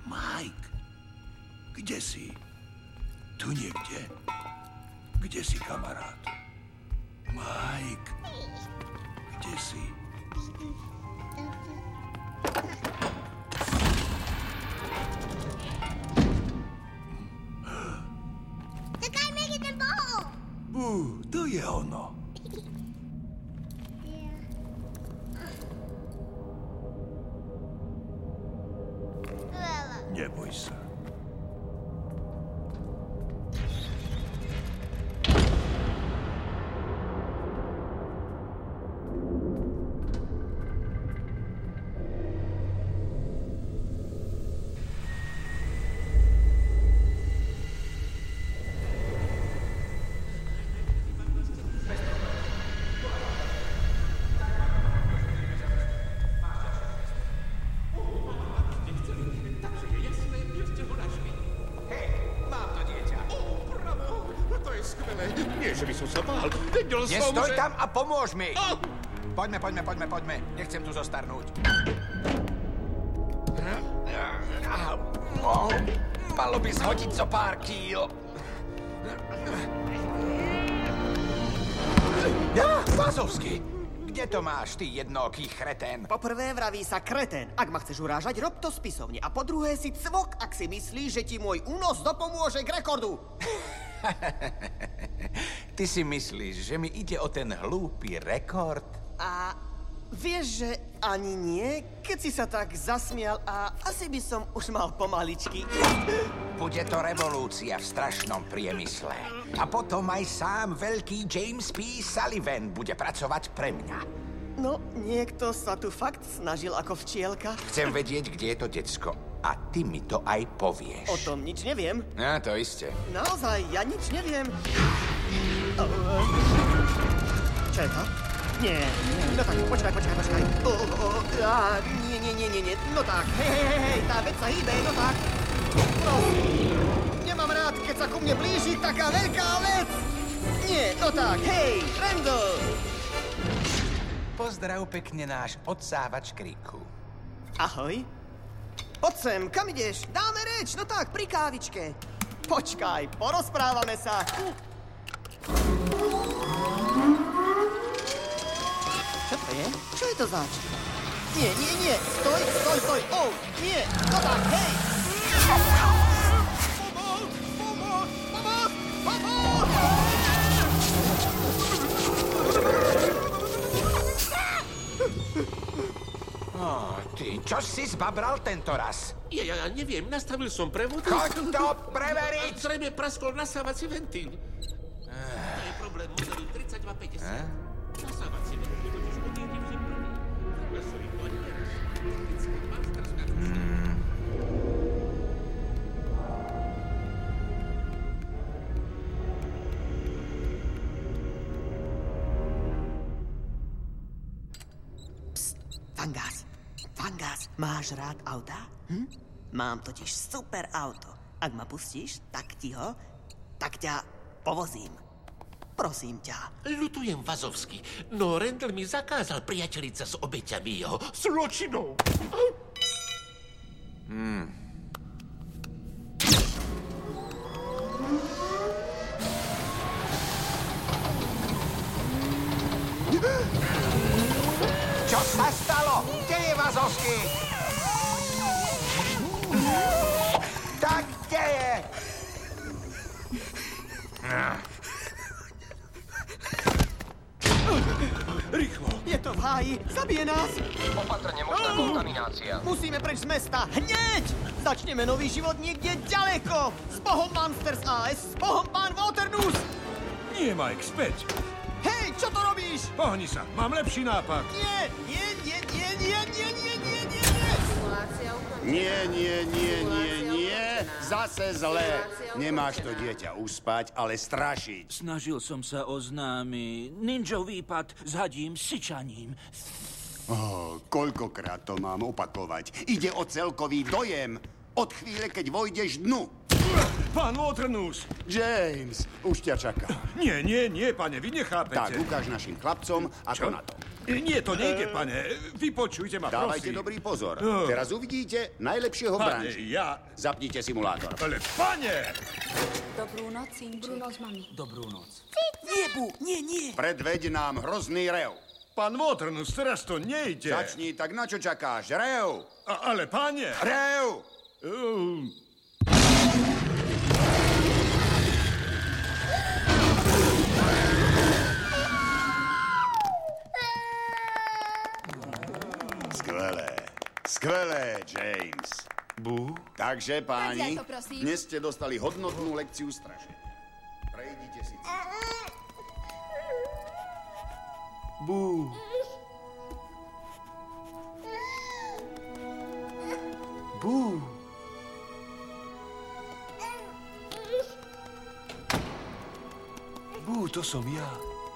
Mike, kde si? Tu niekde. Kde si, kamarát? Mike, kde si? Čakaj, Maggie, ten pohol! Bú, to je ono. Neboj sa. Nestoj tam a pomôž mi! Poďme, poďme, poďme, poďme. Nechcem tu zostarnúť. Malo by zhodiť zo pár kíl. Vazovský! Kde to máš, ty jednooký chreten? Poprvé vraví sa kreten, ak ma chceš urážať, rob to spisovne. A po druhé si cvok, ak si myslíš, že ti môj únos dopomôže k rekordu. Ty si myslíš, že mi ide o ten hlúpy rekord? A vieš, že ani nie, keď si sa tak zasmial a asi by som už mal pomaličky. Bude to revolúcia v strašnom priemysle. A potom aj sám veľký James P. Sullivan bude pracovať pre mňa. No, niekto sa tu fakt snažil ako včielka. Chcem vedieť, kde je to decko. A ty mi to aj povieš. O tom nič neviem. No, to isté. Naozaj, ja nič neviem. Čo je to? Nie, no tak, počkaj, počkaj, počkaj. O, o, á, nie, nie, nie, nie, nie. No tak, hej, hej, hej, hej, tá vec sa hýbe, no tak. Prosím, nemám rád, keď sa ku mne blíži taká veľká vec. Nie, no tak, hej, Randall. Pozdrav pekne náš odsávač kríku. Ahoj. Poď sem, kam ideš? Dáme reč, no tak, pri kávičke. Počkaj, porozprávame sa. Čo to je? Čo je to zač? Nie, nie, nie, stoj, stoj, stoj, oh, nie, no tak, hej! Pomoc, pomoc, pomoc, pomoc! Oh, ty, čo si zbabral tento raz? Ja, ja, ja neviem, nastavil som prevod. Choď to preveriť! Zrejme praskol nasávací ventíl. To je problém modelu tridsaťdva päťdesiat. Nasávací ventíl totiž odíde vždy prvý. Zahlasujem to ani teraz. Technická majsterská kušta. Fangas, Fangas, máš rád auta? Hm? Mám totiž super auto. Ak ma pustíš, tak ti ho, tak ťa povozím. Prosím ťa. Ľutujem, Vazovský, no Randall mi zakázal priateliť sa s obeťami jeho zločinov. Hmm. Čo sa stalo? Kde je Vazovský? Tak kde je? Rýchlo! Je to v háji! Zabije nás! Opatrne, možná kontaminácia. Musíme preč z mesta! Hneď! Začneme nový život niekde ďaleko! S Bohom Monsters á es! S Bohom pán Waternoose! Nie, Mike, späť! Hej, čo to robíš? Pohni sa, mám lepší nápad. Nie, nie, nie, nie, nie, nie, nie, nie, nie! Nie, nie, nie, nie, nie. Zase zle. Nemáš to dieťa uspať, ale strašiť. Snažil som sa o známy ninjov výpad s hadím syčaním. Oh, koľkokrát to mám opakovať? Ide o celkový dojem. Od chvíle, keď vojdeš dnu. Pán Waternoose! James, už ťa čaká. Nie, nie, nie, pane, vy nechápete. Tak, ukáž našim chlapcom, ako Čo? na to. Nie, to nejde, pane. Vypočujte ma, prosím. Dávajte dobrý pozor. No. Teraz uvidíte najlepšieho Pane, branči. ja... Zapnite simulátor. Ale pane! Dobrú noc, synči. Dobrú noc, mami. Dobrú noc. Nie, Bu, nie, nie. Predveď nám hrozný rev. Pán Waternus, teraz to nejde. Začni, tak na čo čakáš? Rev! A, ale, pane... Rev! Um... Skvelé. Skvelé, James. Bu? Takže, páni, Tak ja to prosím. dnes ste dostali hodnotnú lekciu strašenia. Prejdite si. Bu. Bu. Bu, to som ja.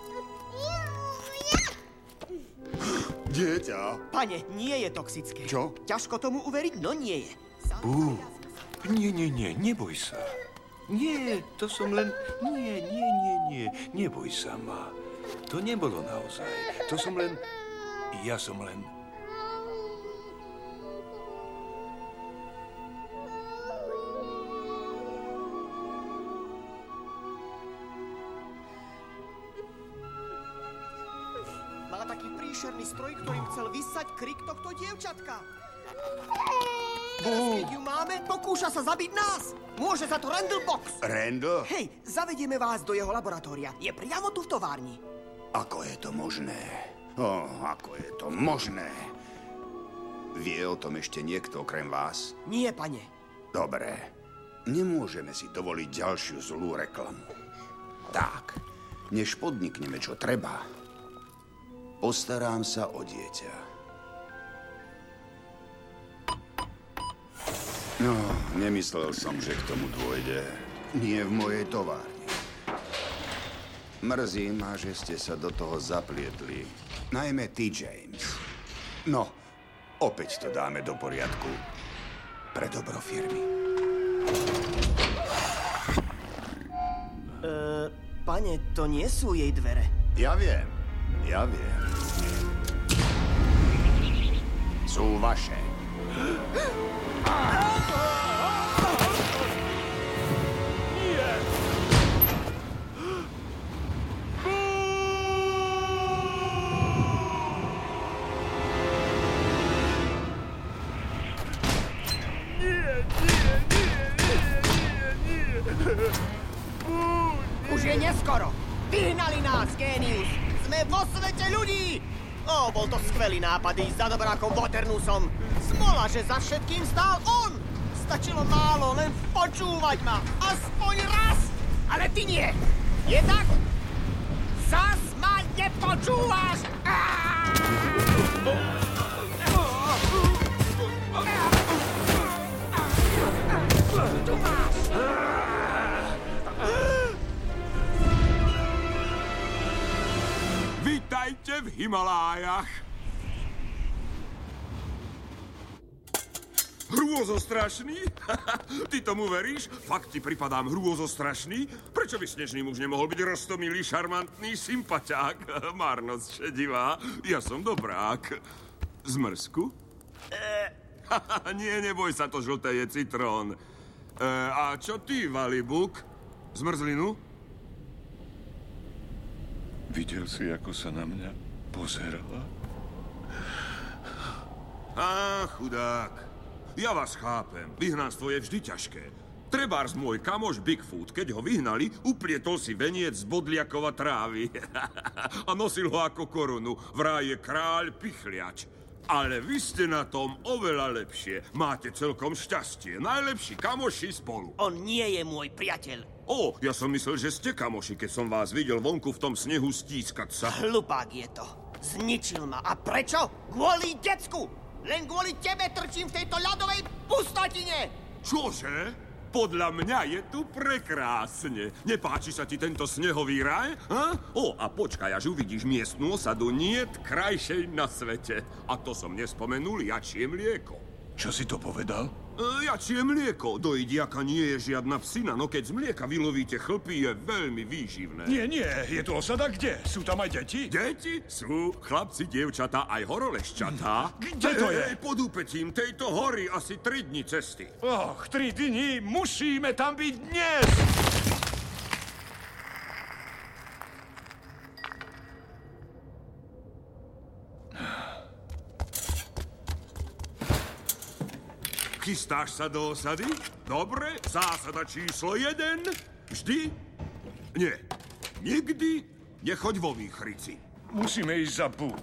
Dieťa. Pane, nie je toxické. Čo? Ťažko tomu uveriť, no nie je. Bu. Nie, nie, nie, neboj sa. Nie, to som len... Nie, nie, nie, nie, neboj sa ma. To nebolo naozaj. To som len... Ja som len... Má taký príšerný stroj, ktorým chcel vysať krik tohto dievčatka. Teraz, keď ju máme, pokúša sa zabiť nás. Môže za to Randall Box. Randall? Hej, zavedieme vás do jeho laboratória. Je priamo tu v továrni. Ako je to možné? O, ako je to možné? Vie o tom ešte niekto okrem vás? Nie, pane. Dobre. Nemôžeme si dovoliť ďalšiu zlú reklamu. Tak, než podnikneme, čo treba, postarám sa o dieťa. No, nemyslel som, že k tomu dôjde. Nie v mojej továrni. Mrzí ma, že ste sa do toho zaplietli. Najmä ty, James. No, opäť to dáme do poriadku. Pre dobro firmy. Uh, pane, to nie sú jej dvere. Ja viem. Ja viem. Sú vaše. Už je neskoro. Vyhnali nás, Génius. Sme vo svete ľudí. Ó, bol to skvelý nápad ísť za dobrákom Waternusom. Smola, že za všetkým stál on. Stačilo málo, len počúvať ma. Aspoň raz. Ale ty nie. Je tak? Zas ma nepočúvaš. Tu máš. Vítajte v Himalájach. Hrôzostrašný? Ty tomu veríš? Fakt ti pripadám hrôzostrašný? Prečo by snežný muž nemohol byť roztomilý, šarmantný sympaťák? Márnosť šedivá. Ja som dobrák. Zmrzku? Nie, neboj sa, to žlté je citrón. E, a čo ty, Valibuk? Zmrzlinu? Videl si, ako sa na mňa pozerala? Á, chudák. Ja vás chápem. Vyhnanstvo je vždy ťažké. Trebárs môj kamoš Bigfoot, keď ho vyhnali, uplietol si veniec z bodliakova trávy. A nosil ho ako korunu. Vraj je kráľ pichliač. Ale vy ste na tom oveľa lepšie. Máte celkom šťastie. Najlepší kamoši spolu. On nie je môj priateľ. Ó, ja som myslel, že ste kamoši, keď som vás videl vonku v tom snehu stískať sa. Hlupák je to. Zničil ma. A prečo? Kvôli decku. Len kvôli tebe trčím v tejto ľadovej pustotine. Čože? Podľa mňa je tu prekrásne. Nepáči sa ti tento snehový raj? Ha? O, a počkaj, až uvidíš miestnu osadu, niet krajšej na svete. A to som nespomenul jačie mlieko. Čo si to povedal? Jačie mlieko. Do idiaka nie je žiadna psina, no keď z mlieka vylovíte chlpy, je veľmi výživné. Nie, nie, je tu osada kde? Sú tam aj deti? Deti? Sú chlapci, dievčatá, aj horolešťatá. Kde to je? Ej, pod úpetím tejto hory asi tri dni cesty. Och, tri dni, musíme tam byť dnes! Chystáš sa do osady? Dobre, zásada číslo jeden. Vždy? Nie. Nikdy nechoď vo výchrici. Musíme ísť za Bu.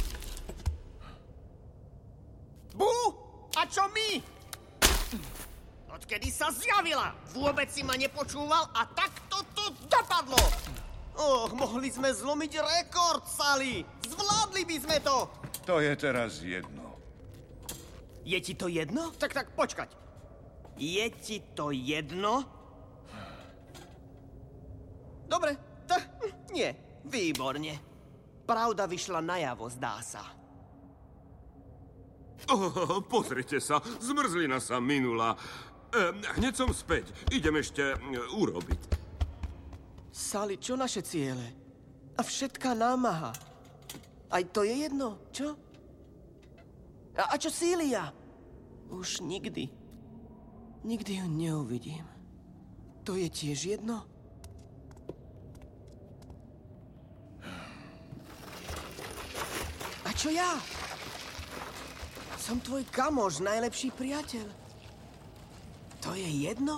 Bu? A čo my? Odkedy sa zjavila? Vôbec si ma nepočúval a takto to dopadlo. Och, mohli sme zlomiť rekord, Sally. Zvládli by sme to. To je teraz jedno. Je ti to jedno? Tak, tak, počkať. Je ti to jedno? Dobre, tak nie. Výborne. Pravda vyšla najavo, zdá sa. Oh, pozrite sa, zmrzlina sa minula. E, hneď som späť. Idem ešte e, urobiť. Sally, čo naše ciele? A všetká námaha. Aj to je jedno, čo? A, a čo Cília? Už nikdy. Nikdy ju neuvidím. To je tiež jedno? A čo ja? Som tvoj kamoš, najlepší priateľ. To je jedno?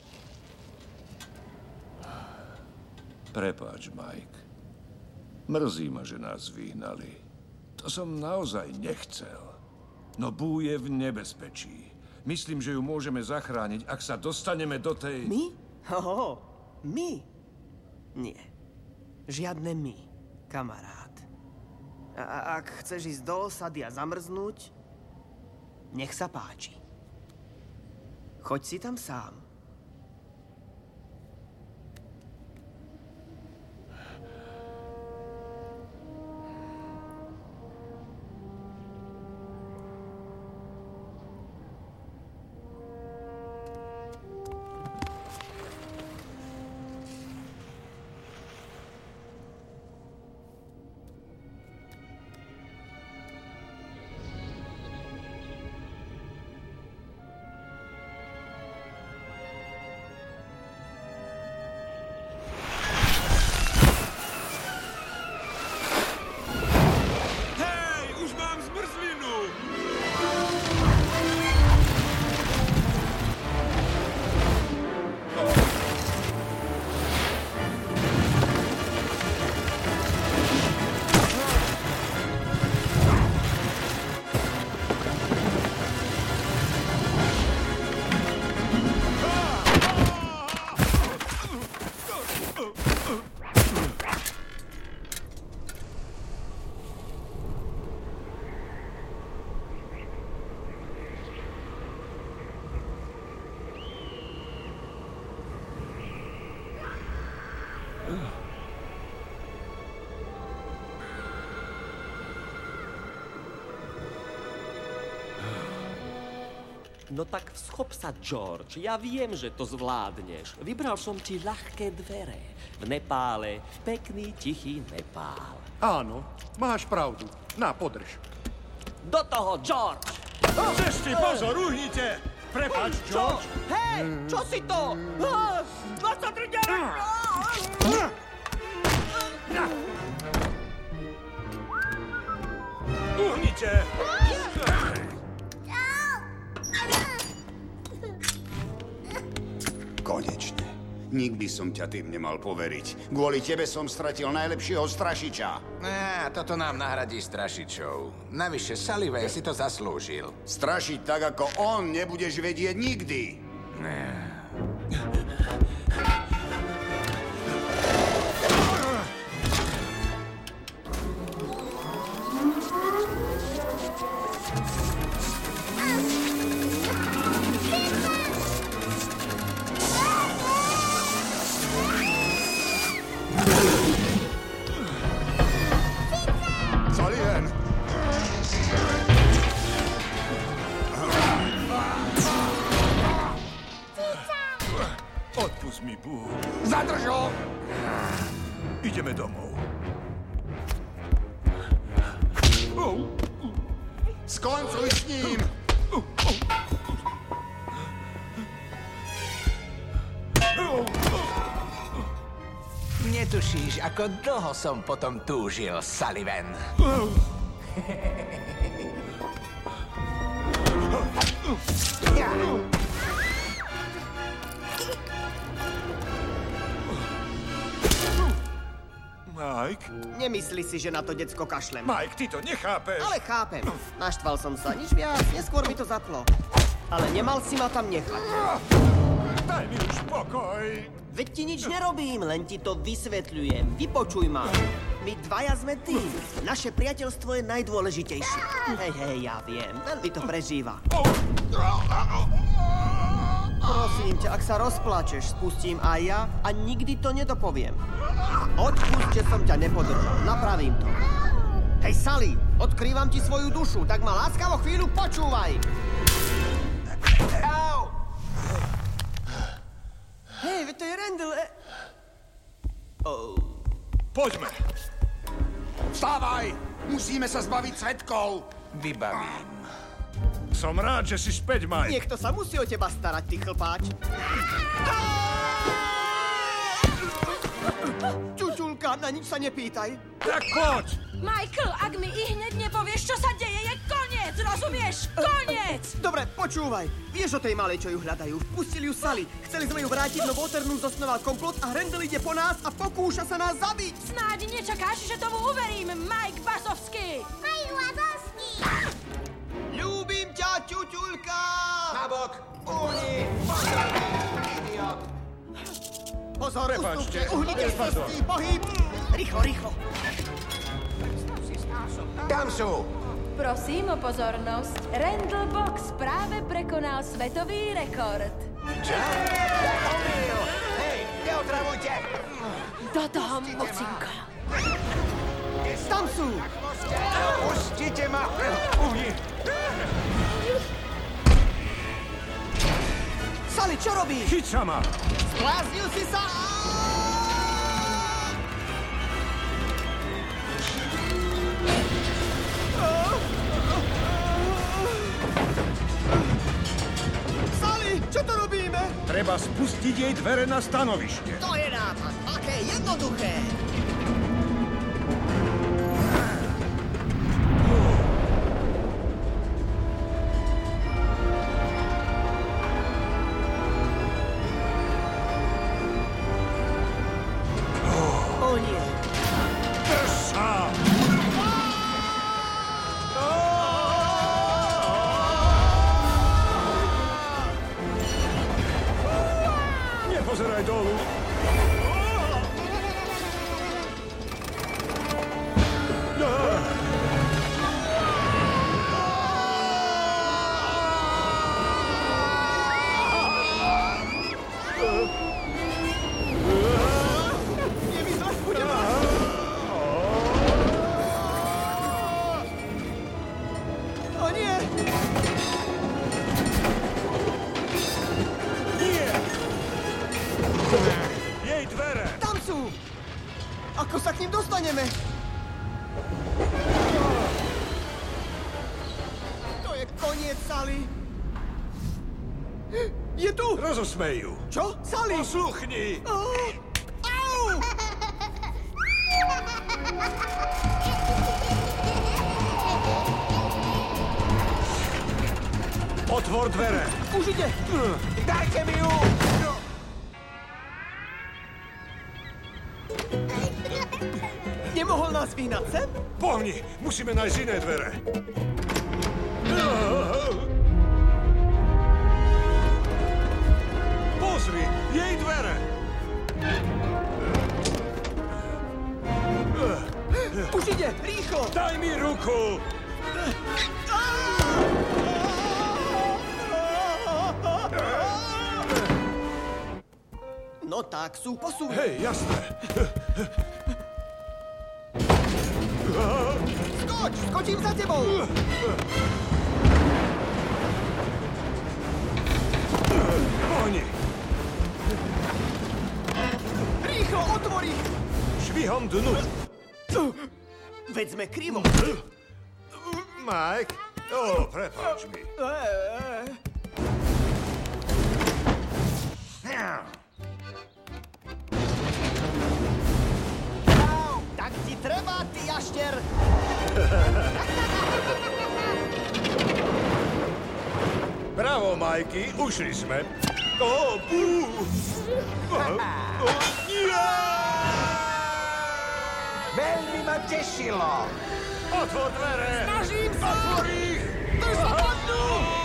Prepáč, Mike. Mrzí ma, že nás vyhnali. To som naozaj nechcel. No Bu je v nebezpečí. Myslím, že ju môžeme zachrániť, ak sa dostaneme do tej... My? Hoho, my? Nie. Žiadne my, kamarát. A ak chceš ísť do osady a zamrznúť, nech sa páči. Choď si tam sám. No tak schop sa, George. Ja viem, že to zvládneš. Vybral som ti ľahké dvere. V Nepále. Pekný, tichý Nepál. Áno, máš pravdu. Na, podrž. Do toho, George! Cesti, pozor, uhnite! Prepáč, George. Čo? Hej, čo si to? dvadsaťtri deväť! Uhnite! Konečne. Nikdy som ťa tým nemal poveriť. Kvôli tebe som stratil najlepšieho strašiča. Á, toto nám nahradí strašičov. Navyše, Sullivan si to zaslúžil. Strašiť tak, ako on, nebudeš vedieť nikdy. Odpust mi, Bú. Zadrž ho! Ideme domov. Skoncuj s ním! Netušíš, ako dlho som potom túžil, Sullivan. Mike? Nemyslí si, že na to decko kašlem. Mike, ty to nechápeš. Ale chápem. Naštval som sa, nič viac, neskôr mi to zaplo. Ale nemal si ma tam nechať. Daj mi už pokoj. Veď ti nič nerobím, len ti to vysvetľujem. Vypočuj ma. My dvaja sme tým. Naše priateľstvo je najdôležitejšie. Hej, hej, ja viem. Veľmi to prežíva. Prosím ťa, ak sa rozplačeš, spustím aj ja a nikdy to nedopoviem. Odpust, že som ťa nepodržal. Napravím to. Hej, Sally, odkrývam ti svoju dušu, tak ma láskavo chvíľu počúvaj. Au! Hej, veď to je Randall. E... Oh. Poďme. Vstávaj! Musíme sa zbaviť svedkov. Vybavím. Som rád, že si späť, Mike. Niekto sa musí o teba starať, ty chlpáč. Čučulka, na nič sa nepýtaj. Tak poď! Michael, ak mi i hneď nepovieš, čo sa deje, je koniec, rozumieš? Koniec! Dobre, počúvaj. Vieš o tej malej, čo ju hľadajú? Vpustili ju Sally. Chceli sme ju vrátiť, no Waternoose zasnoval komplot a Randall ide po nás a pokúša sa nás zabiť. Snáď nečakáš, že tomu uverím, Mike Basovský. Mike Wazowski! Ľúbim ťa, čučulka! Nabok! Uhni! Pozorný! Idiot! Pozor, Prepáčte. ustúpte, uhnite z cestí, pohyb! Rýchlo, rýchlo. Tam sú! Prosím o pozornosť. Randall Box práve prekonal svetový rekord. Čo? Omyl! Hej, neotravujte! Do toho, mocinko. Tam sú! Pustite ma! Uhni! Sally, čo robíš? Chyť sa ma! Zbláznil si sa! Sally, čo to robíme? Treba spustiť jej dvere na stanovište. To je nápad. Aké jednoduché. Nepozeraj dolu. O nie! Jej dvere! Tam sú! Ako sa k ním dostaneme? To je koniec, Sally. Je tu! Rozosmej ju. Čo? Sally! Posluchni! Oh. Au! Otvor dvere. Už ide! Dajte mi ju! Nemohol nás vyhnať sem? Pohni, musíme nájsť iné dvere. Pozri, jej dvere. Už ide, rýchlo! Daj mi ruku. No tak, sú posúť. Hej, jasné. Skoč, skočím za tebou. Pohni. ich! Švihom dnu. Veď sme krivo. Mike? Ó, prepáč mi. Tak ti treba, ty jašter! Bravo, Majky, ušli sme. Ó, bú! Ó, nie! Veľmi ma tešilo. Otvor dvere! Snažím sa! Otvor ich! Drž sa padnú!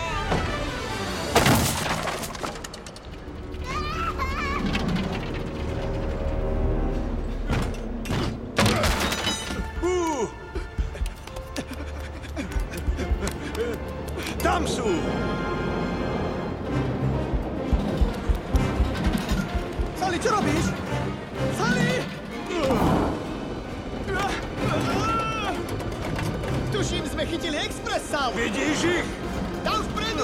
Tam sú! Sally, čo robíš? Sally! Tuším, sme chytili Express, Sal! Vidíš ich? Tam vpredu!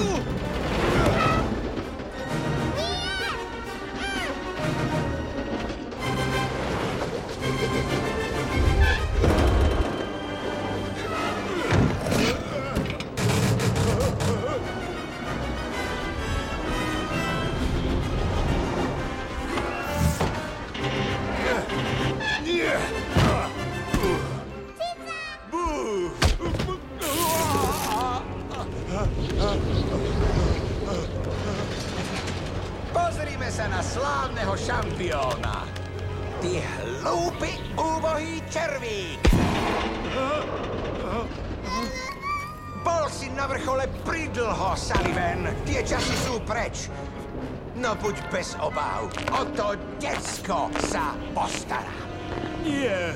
Pozrime sa na slávneho šampióna. Ty hlúpy, úbohý červík. Bol si na vrchole pridlho, Sullivan. Tie časy sú preč. No buď bez obáv. O to decko sa postará. Nie.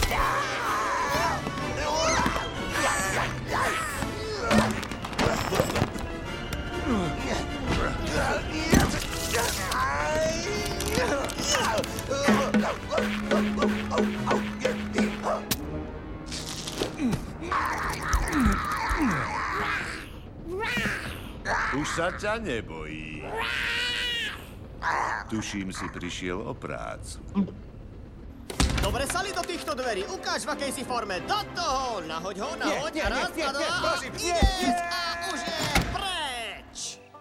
Už sa ťa nebojí. Tuším, si prišiel o prácu. Dobre, Sally, do týchto dverí. Ukáž, v akej si forme. Do toho! Nahoď ho, nahoď. Nie, nie, raz, nie, a nie, dva. prosím, nie, Ideš nie. a už je preč!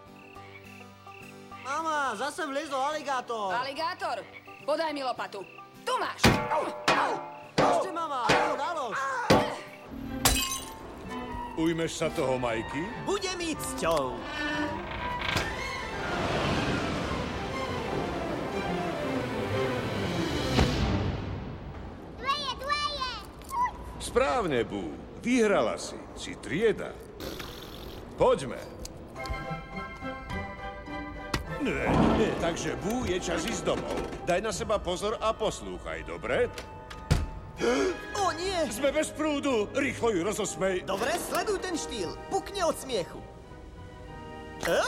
Mama, zase vliezol aligátor. Aligátor, podaj mi lopatu. Tu máš. Ešte, mama, nalož, nalož. Ujmeš sa toho, Majky? Bude mi cťou. Dveje, dveje! Správne, Bú. Vyhrala si. Si trieda. Poďme. Nie, nie, takže Bú, je čas ísť domov. Daj na seba pozor a poslúchaj, dobre? O nie! Sme bez prúdu. Rýchlo ju rozosmej. Dobre, sleduj ten štýl. Pukne od smiechu. E?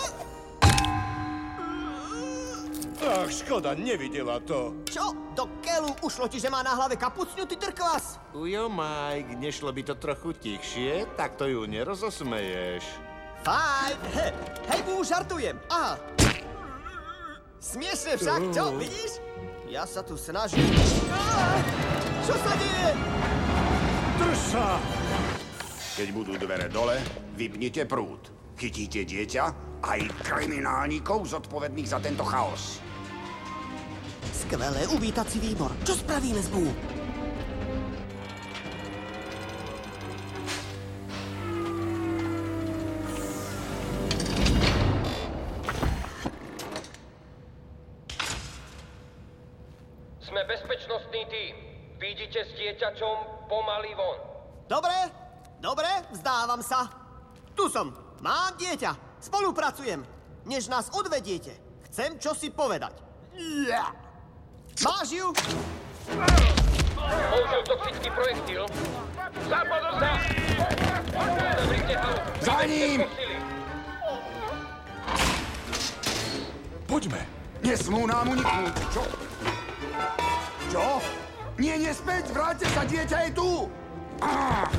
Ach, škoda, nevidela to. Čo? Do keľu ušlo ti, že má na hlave kapucňu, ty trklas? Ujo, Mike, nešlo by to trochu tichšie? Tak to ju nerozosmeješ. Fajn! He, hej, Bú, žartujem. Aha. Smiešne však, čo? Vidíš? Ja sa tu snažím. Á, čo sa deje? Drž sa! Keď budú dvere dole, vypnite prúd. Chytíte dieťa aj kriminálnikov zodpovedných za tento chaos. Skvelé, uvítací výbor. Čo spravíme s Bú? Sme bezpečnostný tím. Vidíte s dieťačom pomaly von. Dobre, dobre, vzdávam sa. Tu som, mám dieťa, spolupracujem. Než nás odvediete, chcem čosi povedať. Ja. Máš ju? Použil toxický projektil. Zapadol sa! Zavrite halu. Za ním! Poďme. Nesmú nám uniknúť. Čo? Čo? Nie, nie, späť! Vráťte sa, dieťa je tu! Ah!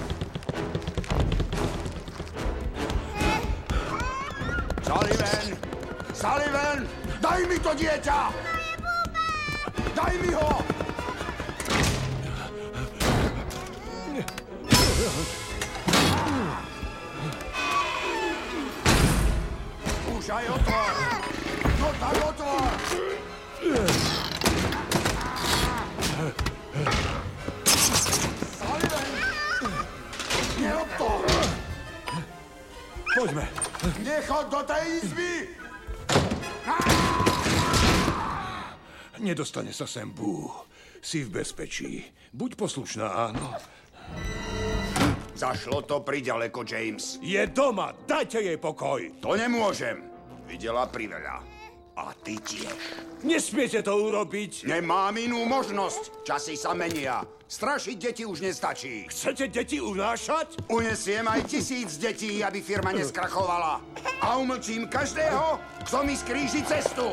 Sullivan! Sullivan! Daj mi to dieťa! Daj mi ho! Púšťaj, otvor! No tak otvor! Sullivan! Nerob to! Poďme. Nechod do tej izby! Nedostane sa sem, Boo. Si v bezpečí. Buď poslušná, áno. Zašlo to priďaleko, James. Je doma, dajte jej pokoj. To nemôžem. Videla priveľa. A ty tiež. Nesmiete to urobiť. Nemám inú možnosť. Časy sa menia. Strašiť deti už nestačí. Chcete deti unášať? Unesiem aj tisíc detí, aby firma neskrachovala. A umlčím každého, kto mi skríži cestu.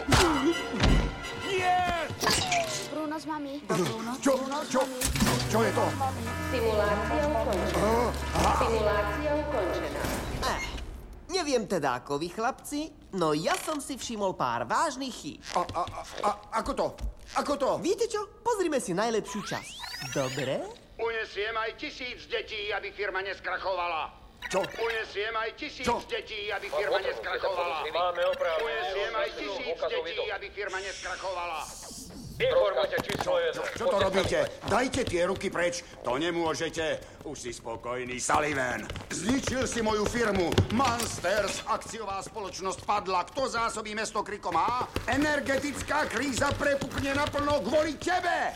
Nie! Bruno s mami. Bruno, Čo? Bruno s Čo? mami. Čo je to? Simulácia ukončená. Simulácia ukončená. Eh, neviem teda ako vy, chlapci, no ja som si všimol pár vážnych chýb. A, a, a, ako to? Ako to? Viete čo? Pozrime si najlepšiu časť. Dobre? Unesiem aj tisíc detí, aby firma neskrachovala. Čo? Unesiem aj tisíc Čo? detí, aby firma neskrachovala. Máme oprávnenie. Unesiem aj tisíc detí, aby firma neskrachovala. Informujte číslo jeden. Čo to robíte? Dajte tie ruky preč. To nemôžete. Už si spokojný, Sullivan. Zničil si moju firmu. Monsters, akciová spoločnosť padla. Kto zásobí mesto krikom, á? Energetická kríza prepukne naplno kvôli tebe.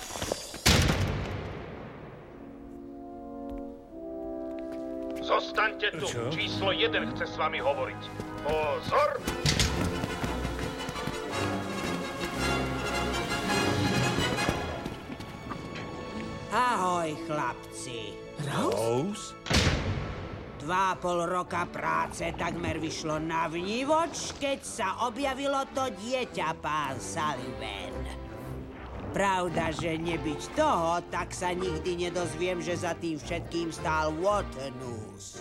Zostaňte tu. Čo? Číslo jeden chce s vami hovoriť. Pozor! Ahoj, chlapci. Rose? Dva a pol roka práce takmer vyšlo na vnívoč, keď sa objavilo to dieťa, pán Sullivan. Pravda, že nebyť toho, tak sa nikdy nedozviem, že za tým všetkým stál Waternoose.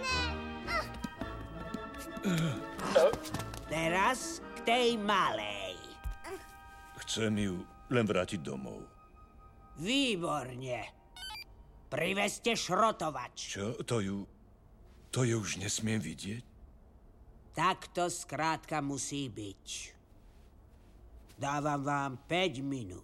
Teraz k tej malej. Chcem ju len vrátiť domov. Výborne. Privezte šrotovač. Čo? To ju... To ju už nesmiem vidieť? Tak to skrátka musí byť. Dávam vám päť minút.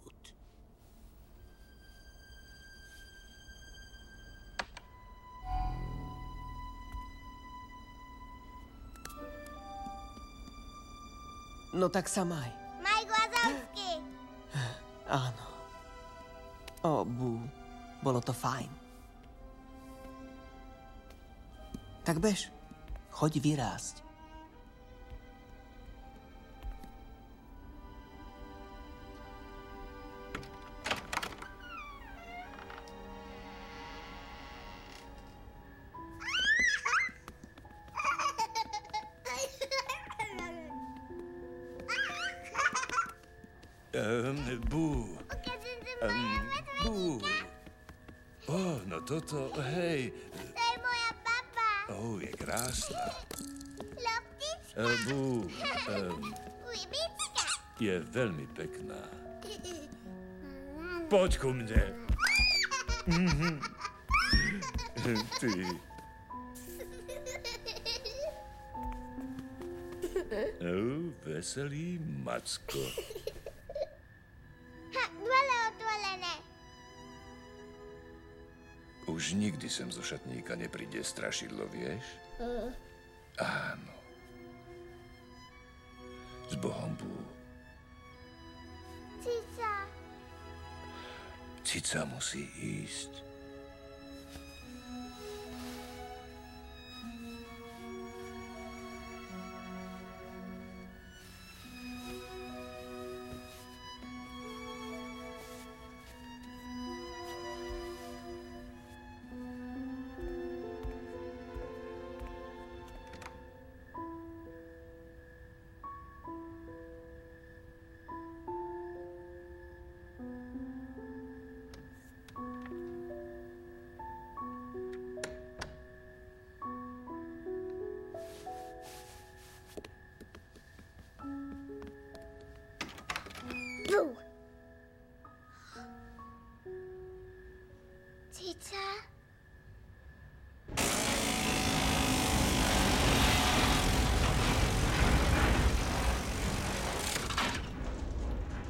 No tak sa maj. Mike Wazowski. Áno. O, Boo, bolo to fajn. Tak bež, choď vyrásť. Um, Boo. Um, Boo. Oh, no toto, hej. To je moja baba. Oh, je krásna. Loptička. Uh, Boo. Um, Ujbička. je veľmi pekná. Poď ku mne. Mhm. Ty. Oh, veselý macko. Ha, dvere otvorené. Už nikdy sem zo šatníka nepríde strašidlo, vieš? Uh. Áno. S Bohom, Boo. Cica. Cica musí ísť.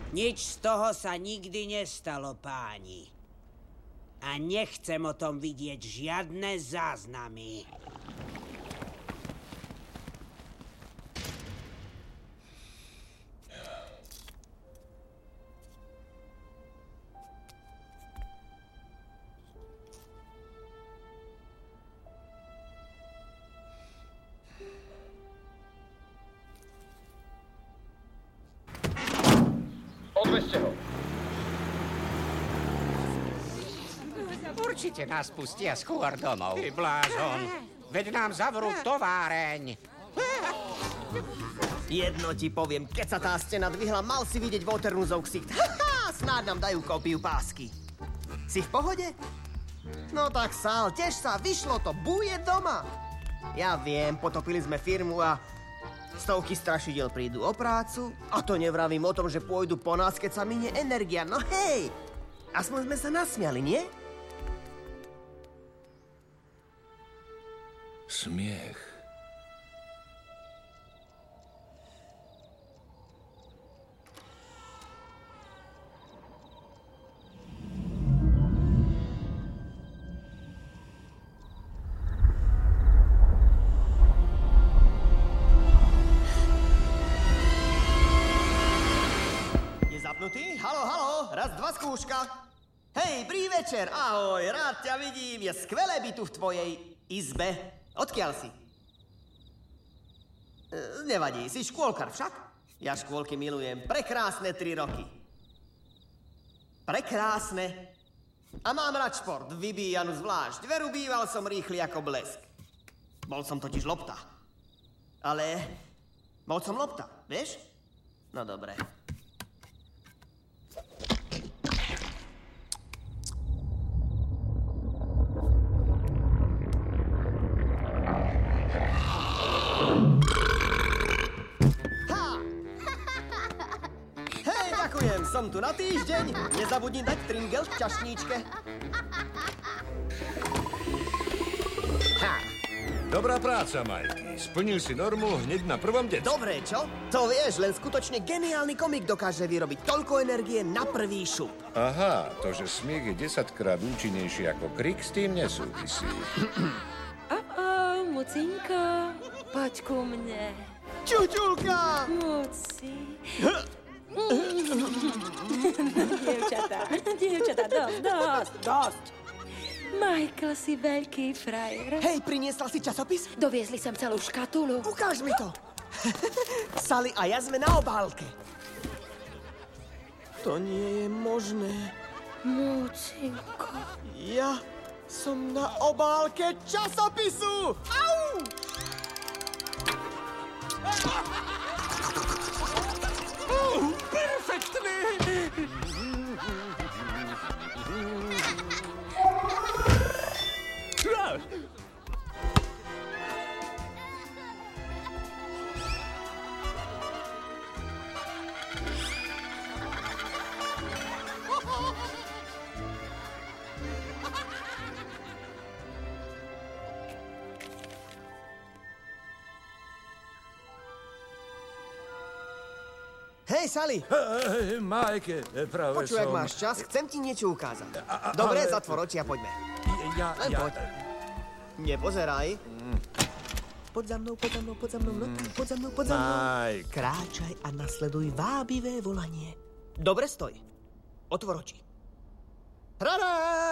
Nič z toho sa nikdy nestalo, páni. A nechcem o tom vidieť žiadne záznamy. Odvezte ho. Určite nás pustia skôr domov. Ty blázon, veď nám zavrú továreň. Jedno ti poviem, keď sa tá stena dvihla, mal si vidieť Waternoozov ksicht. Haha, snáď nám dajú kópiu pásky. Si v pohode? No tak Sal, tiež sa, vyšlo to, buje doma. Ja viem, potopili sme firmu a stovky strašidiel prídu o prácu. A to nevravím o tom, že pôjdu po nás, keď sa minie energia. No hej, aspoň sme sa nasmiali, nie? Smiech. Je zapnutý? Halo, halo, raz, dva, skúška. Hej, dobrý večer, ahoj, rád ťa vidím. Je skvelé byť tu v tvojej izbe. Odkiaľ si? E, nevadí, si škôlkar však? Ja škôlky milujem. Prekrásne tri roky. Prekrásne. A mám rád šport, vybíjanú zvlášť. Veru, býval som rýchly ako blesk. Bol som totiž lopta. Ale bol som lopta, vieš? No dobre. Som tu na týždeň. Nezabudni dať tringel v čašníčke. Ha! Dobrá práca, Majky. Splnil si normu hneď na prvom decku. Dobre, čo? To vieš, len skutočne geniálny komik dokáže vyrobiť toľko energie na prvý šup. Aha, to, že smiech je desaťkrát účinnejší ako krik, s tým nesúvisí. Oh, Mucinko, poď ku mne. Čučulka! Muci. Dievčatá, dievčatá, dosť, dosť, dosť. Michael, si veľký frajer. Hej, priniesla si časopis? Doviezli sem celú škatulu. Ukáž mi to. Sally a ja sme na obálke. To nie je možné. Mucinko. Ja som na obálke časopisu. Au! Oh, perfektné! Hej, Sally! Hej, Mike, práve Počuj, som... ak máš čas, chcem ti niečo ukázať. Dobre, ale- zatvor oči a poďme. Ja, Len ja... poď. Nepozeraj. Poď za mnou, poď za mnou, poď za mnou, no tak, poď za mnou, poď za mnou. Mike. Kráčaj a nasleduj vábivé volanie. Dobre, stoj. Otvor oči. Rada!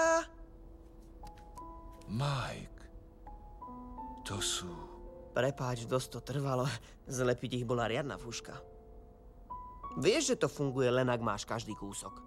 Mike, to sú... Prepáč, dosť to trvalo. Zlepiť ich bola riadna fúška. Vieš, že to funguje len, ak máš každý kúsok.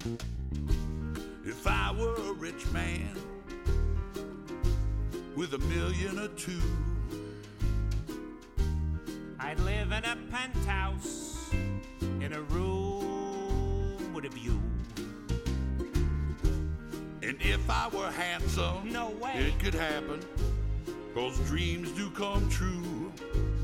If I were a rich man with a million or two, I'd live in a penthouse in a room with a view. And if I were handsome, no way, it could happen, 'cause dreams do come true.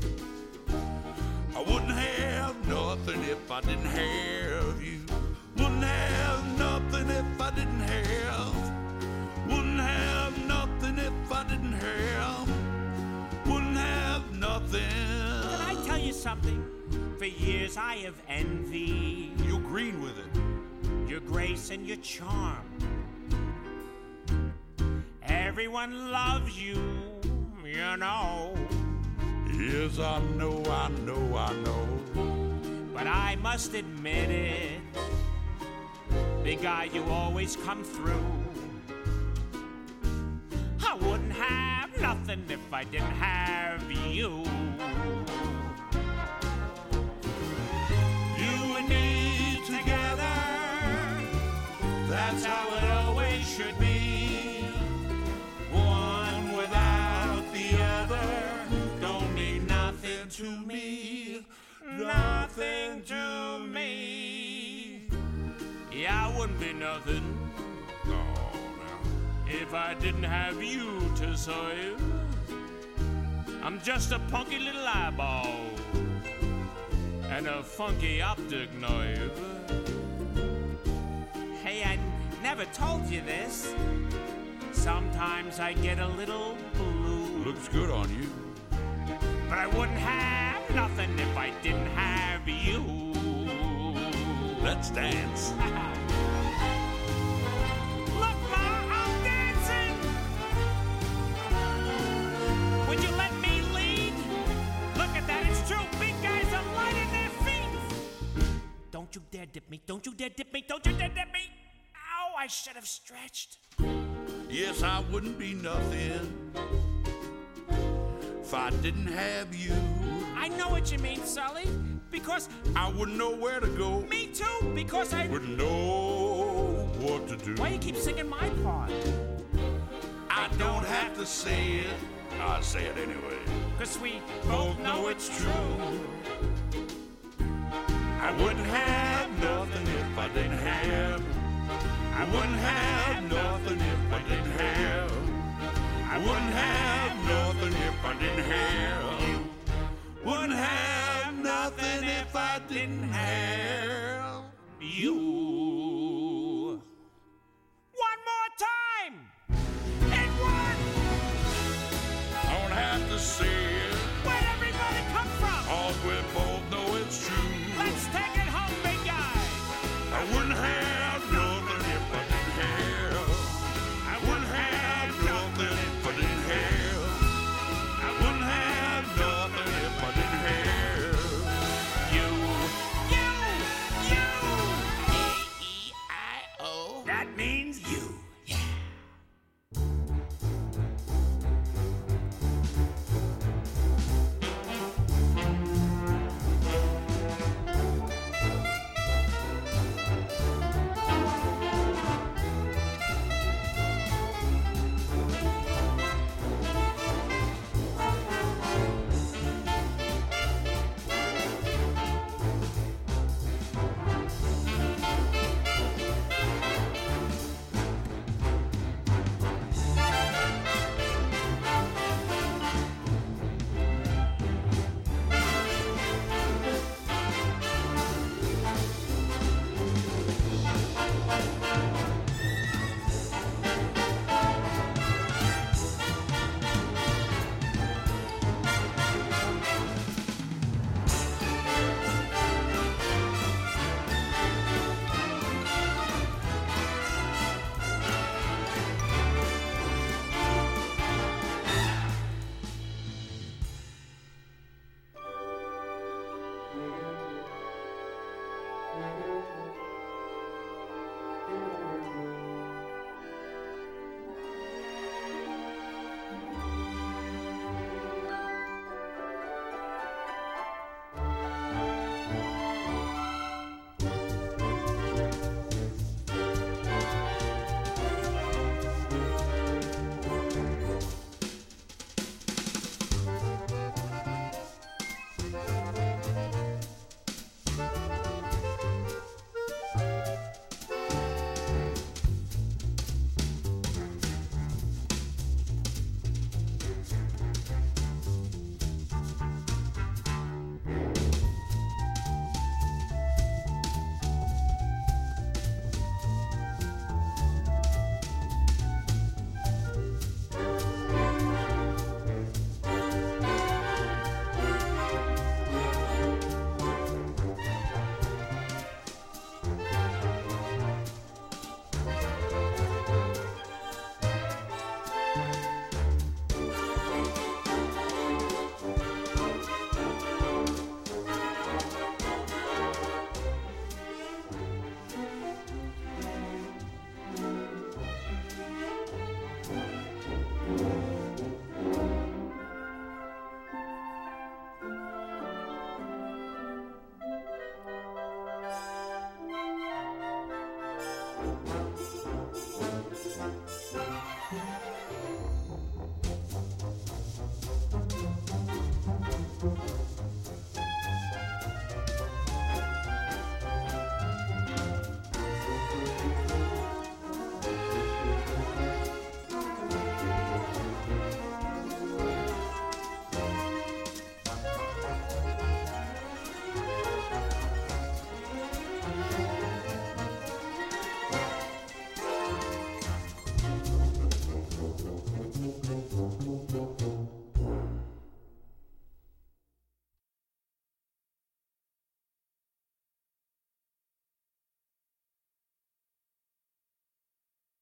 I wouldn't have nothing if I didn't have you. Wouldn't have nothing if I didn't have. Wouldn't have nothing if I didn't have. Wouldn't have nothing. Can I tell you something? For years I have envied. You're green with it. Your grace and your charm. Everyone loves you, you know. Yes, I know, I know, I know. But I must admit it, big guy, you always come through. I wouldn't have nothing if I didn't have you. You and me together, that's how it always should be. One without the other don't mean nothing to me, nothing to me. Yeah, I wouldn't be nothing, no, no, if I didn't have you to serve. I'm just a punky little eyeball and a funky optic nerve. Hey, I never told you this. Sometimes I get a little blue. Looks good on you. But I wouldn't have nothing if I didn't have you. Let's dance. Look, Ma, I'm dancing. Would you let me lead? Look at that, it's true. Big guys are lighting their feet. Don't you dare dip me. Don't you dare dip me. Don't you dare dip me. Ow, I should have stretched. Yes, I wouldn't be nothing if I didn't have you. I know what you mean, Sully, because I wouldn't know where to go. Me too, because I wouldn't know what to do. Why you keep singing my part? I don't have to say it. I'll say it anyway. 'Cause we both know it's true. I wouldn't have nothing if I didn't have. I wouldn't have nothing if I didn't have. I wouldn't have nothing if I didn't have. Wouldn't have nothing if I didn't have you. One more time. And one. I don't have to say it. Where'd everybody come from? All we both know it's true. Let's take it home, big guy. I wouldn't have nothing if I didn't have. I wouldn't have nothing if I didn't have. I wouldn't have nothing if I didn't have you. You, you. E E I O. That means you.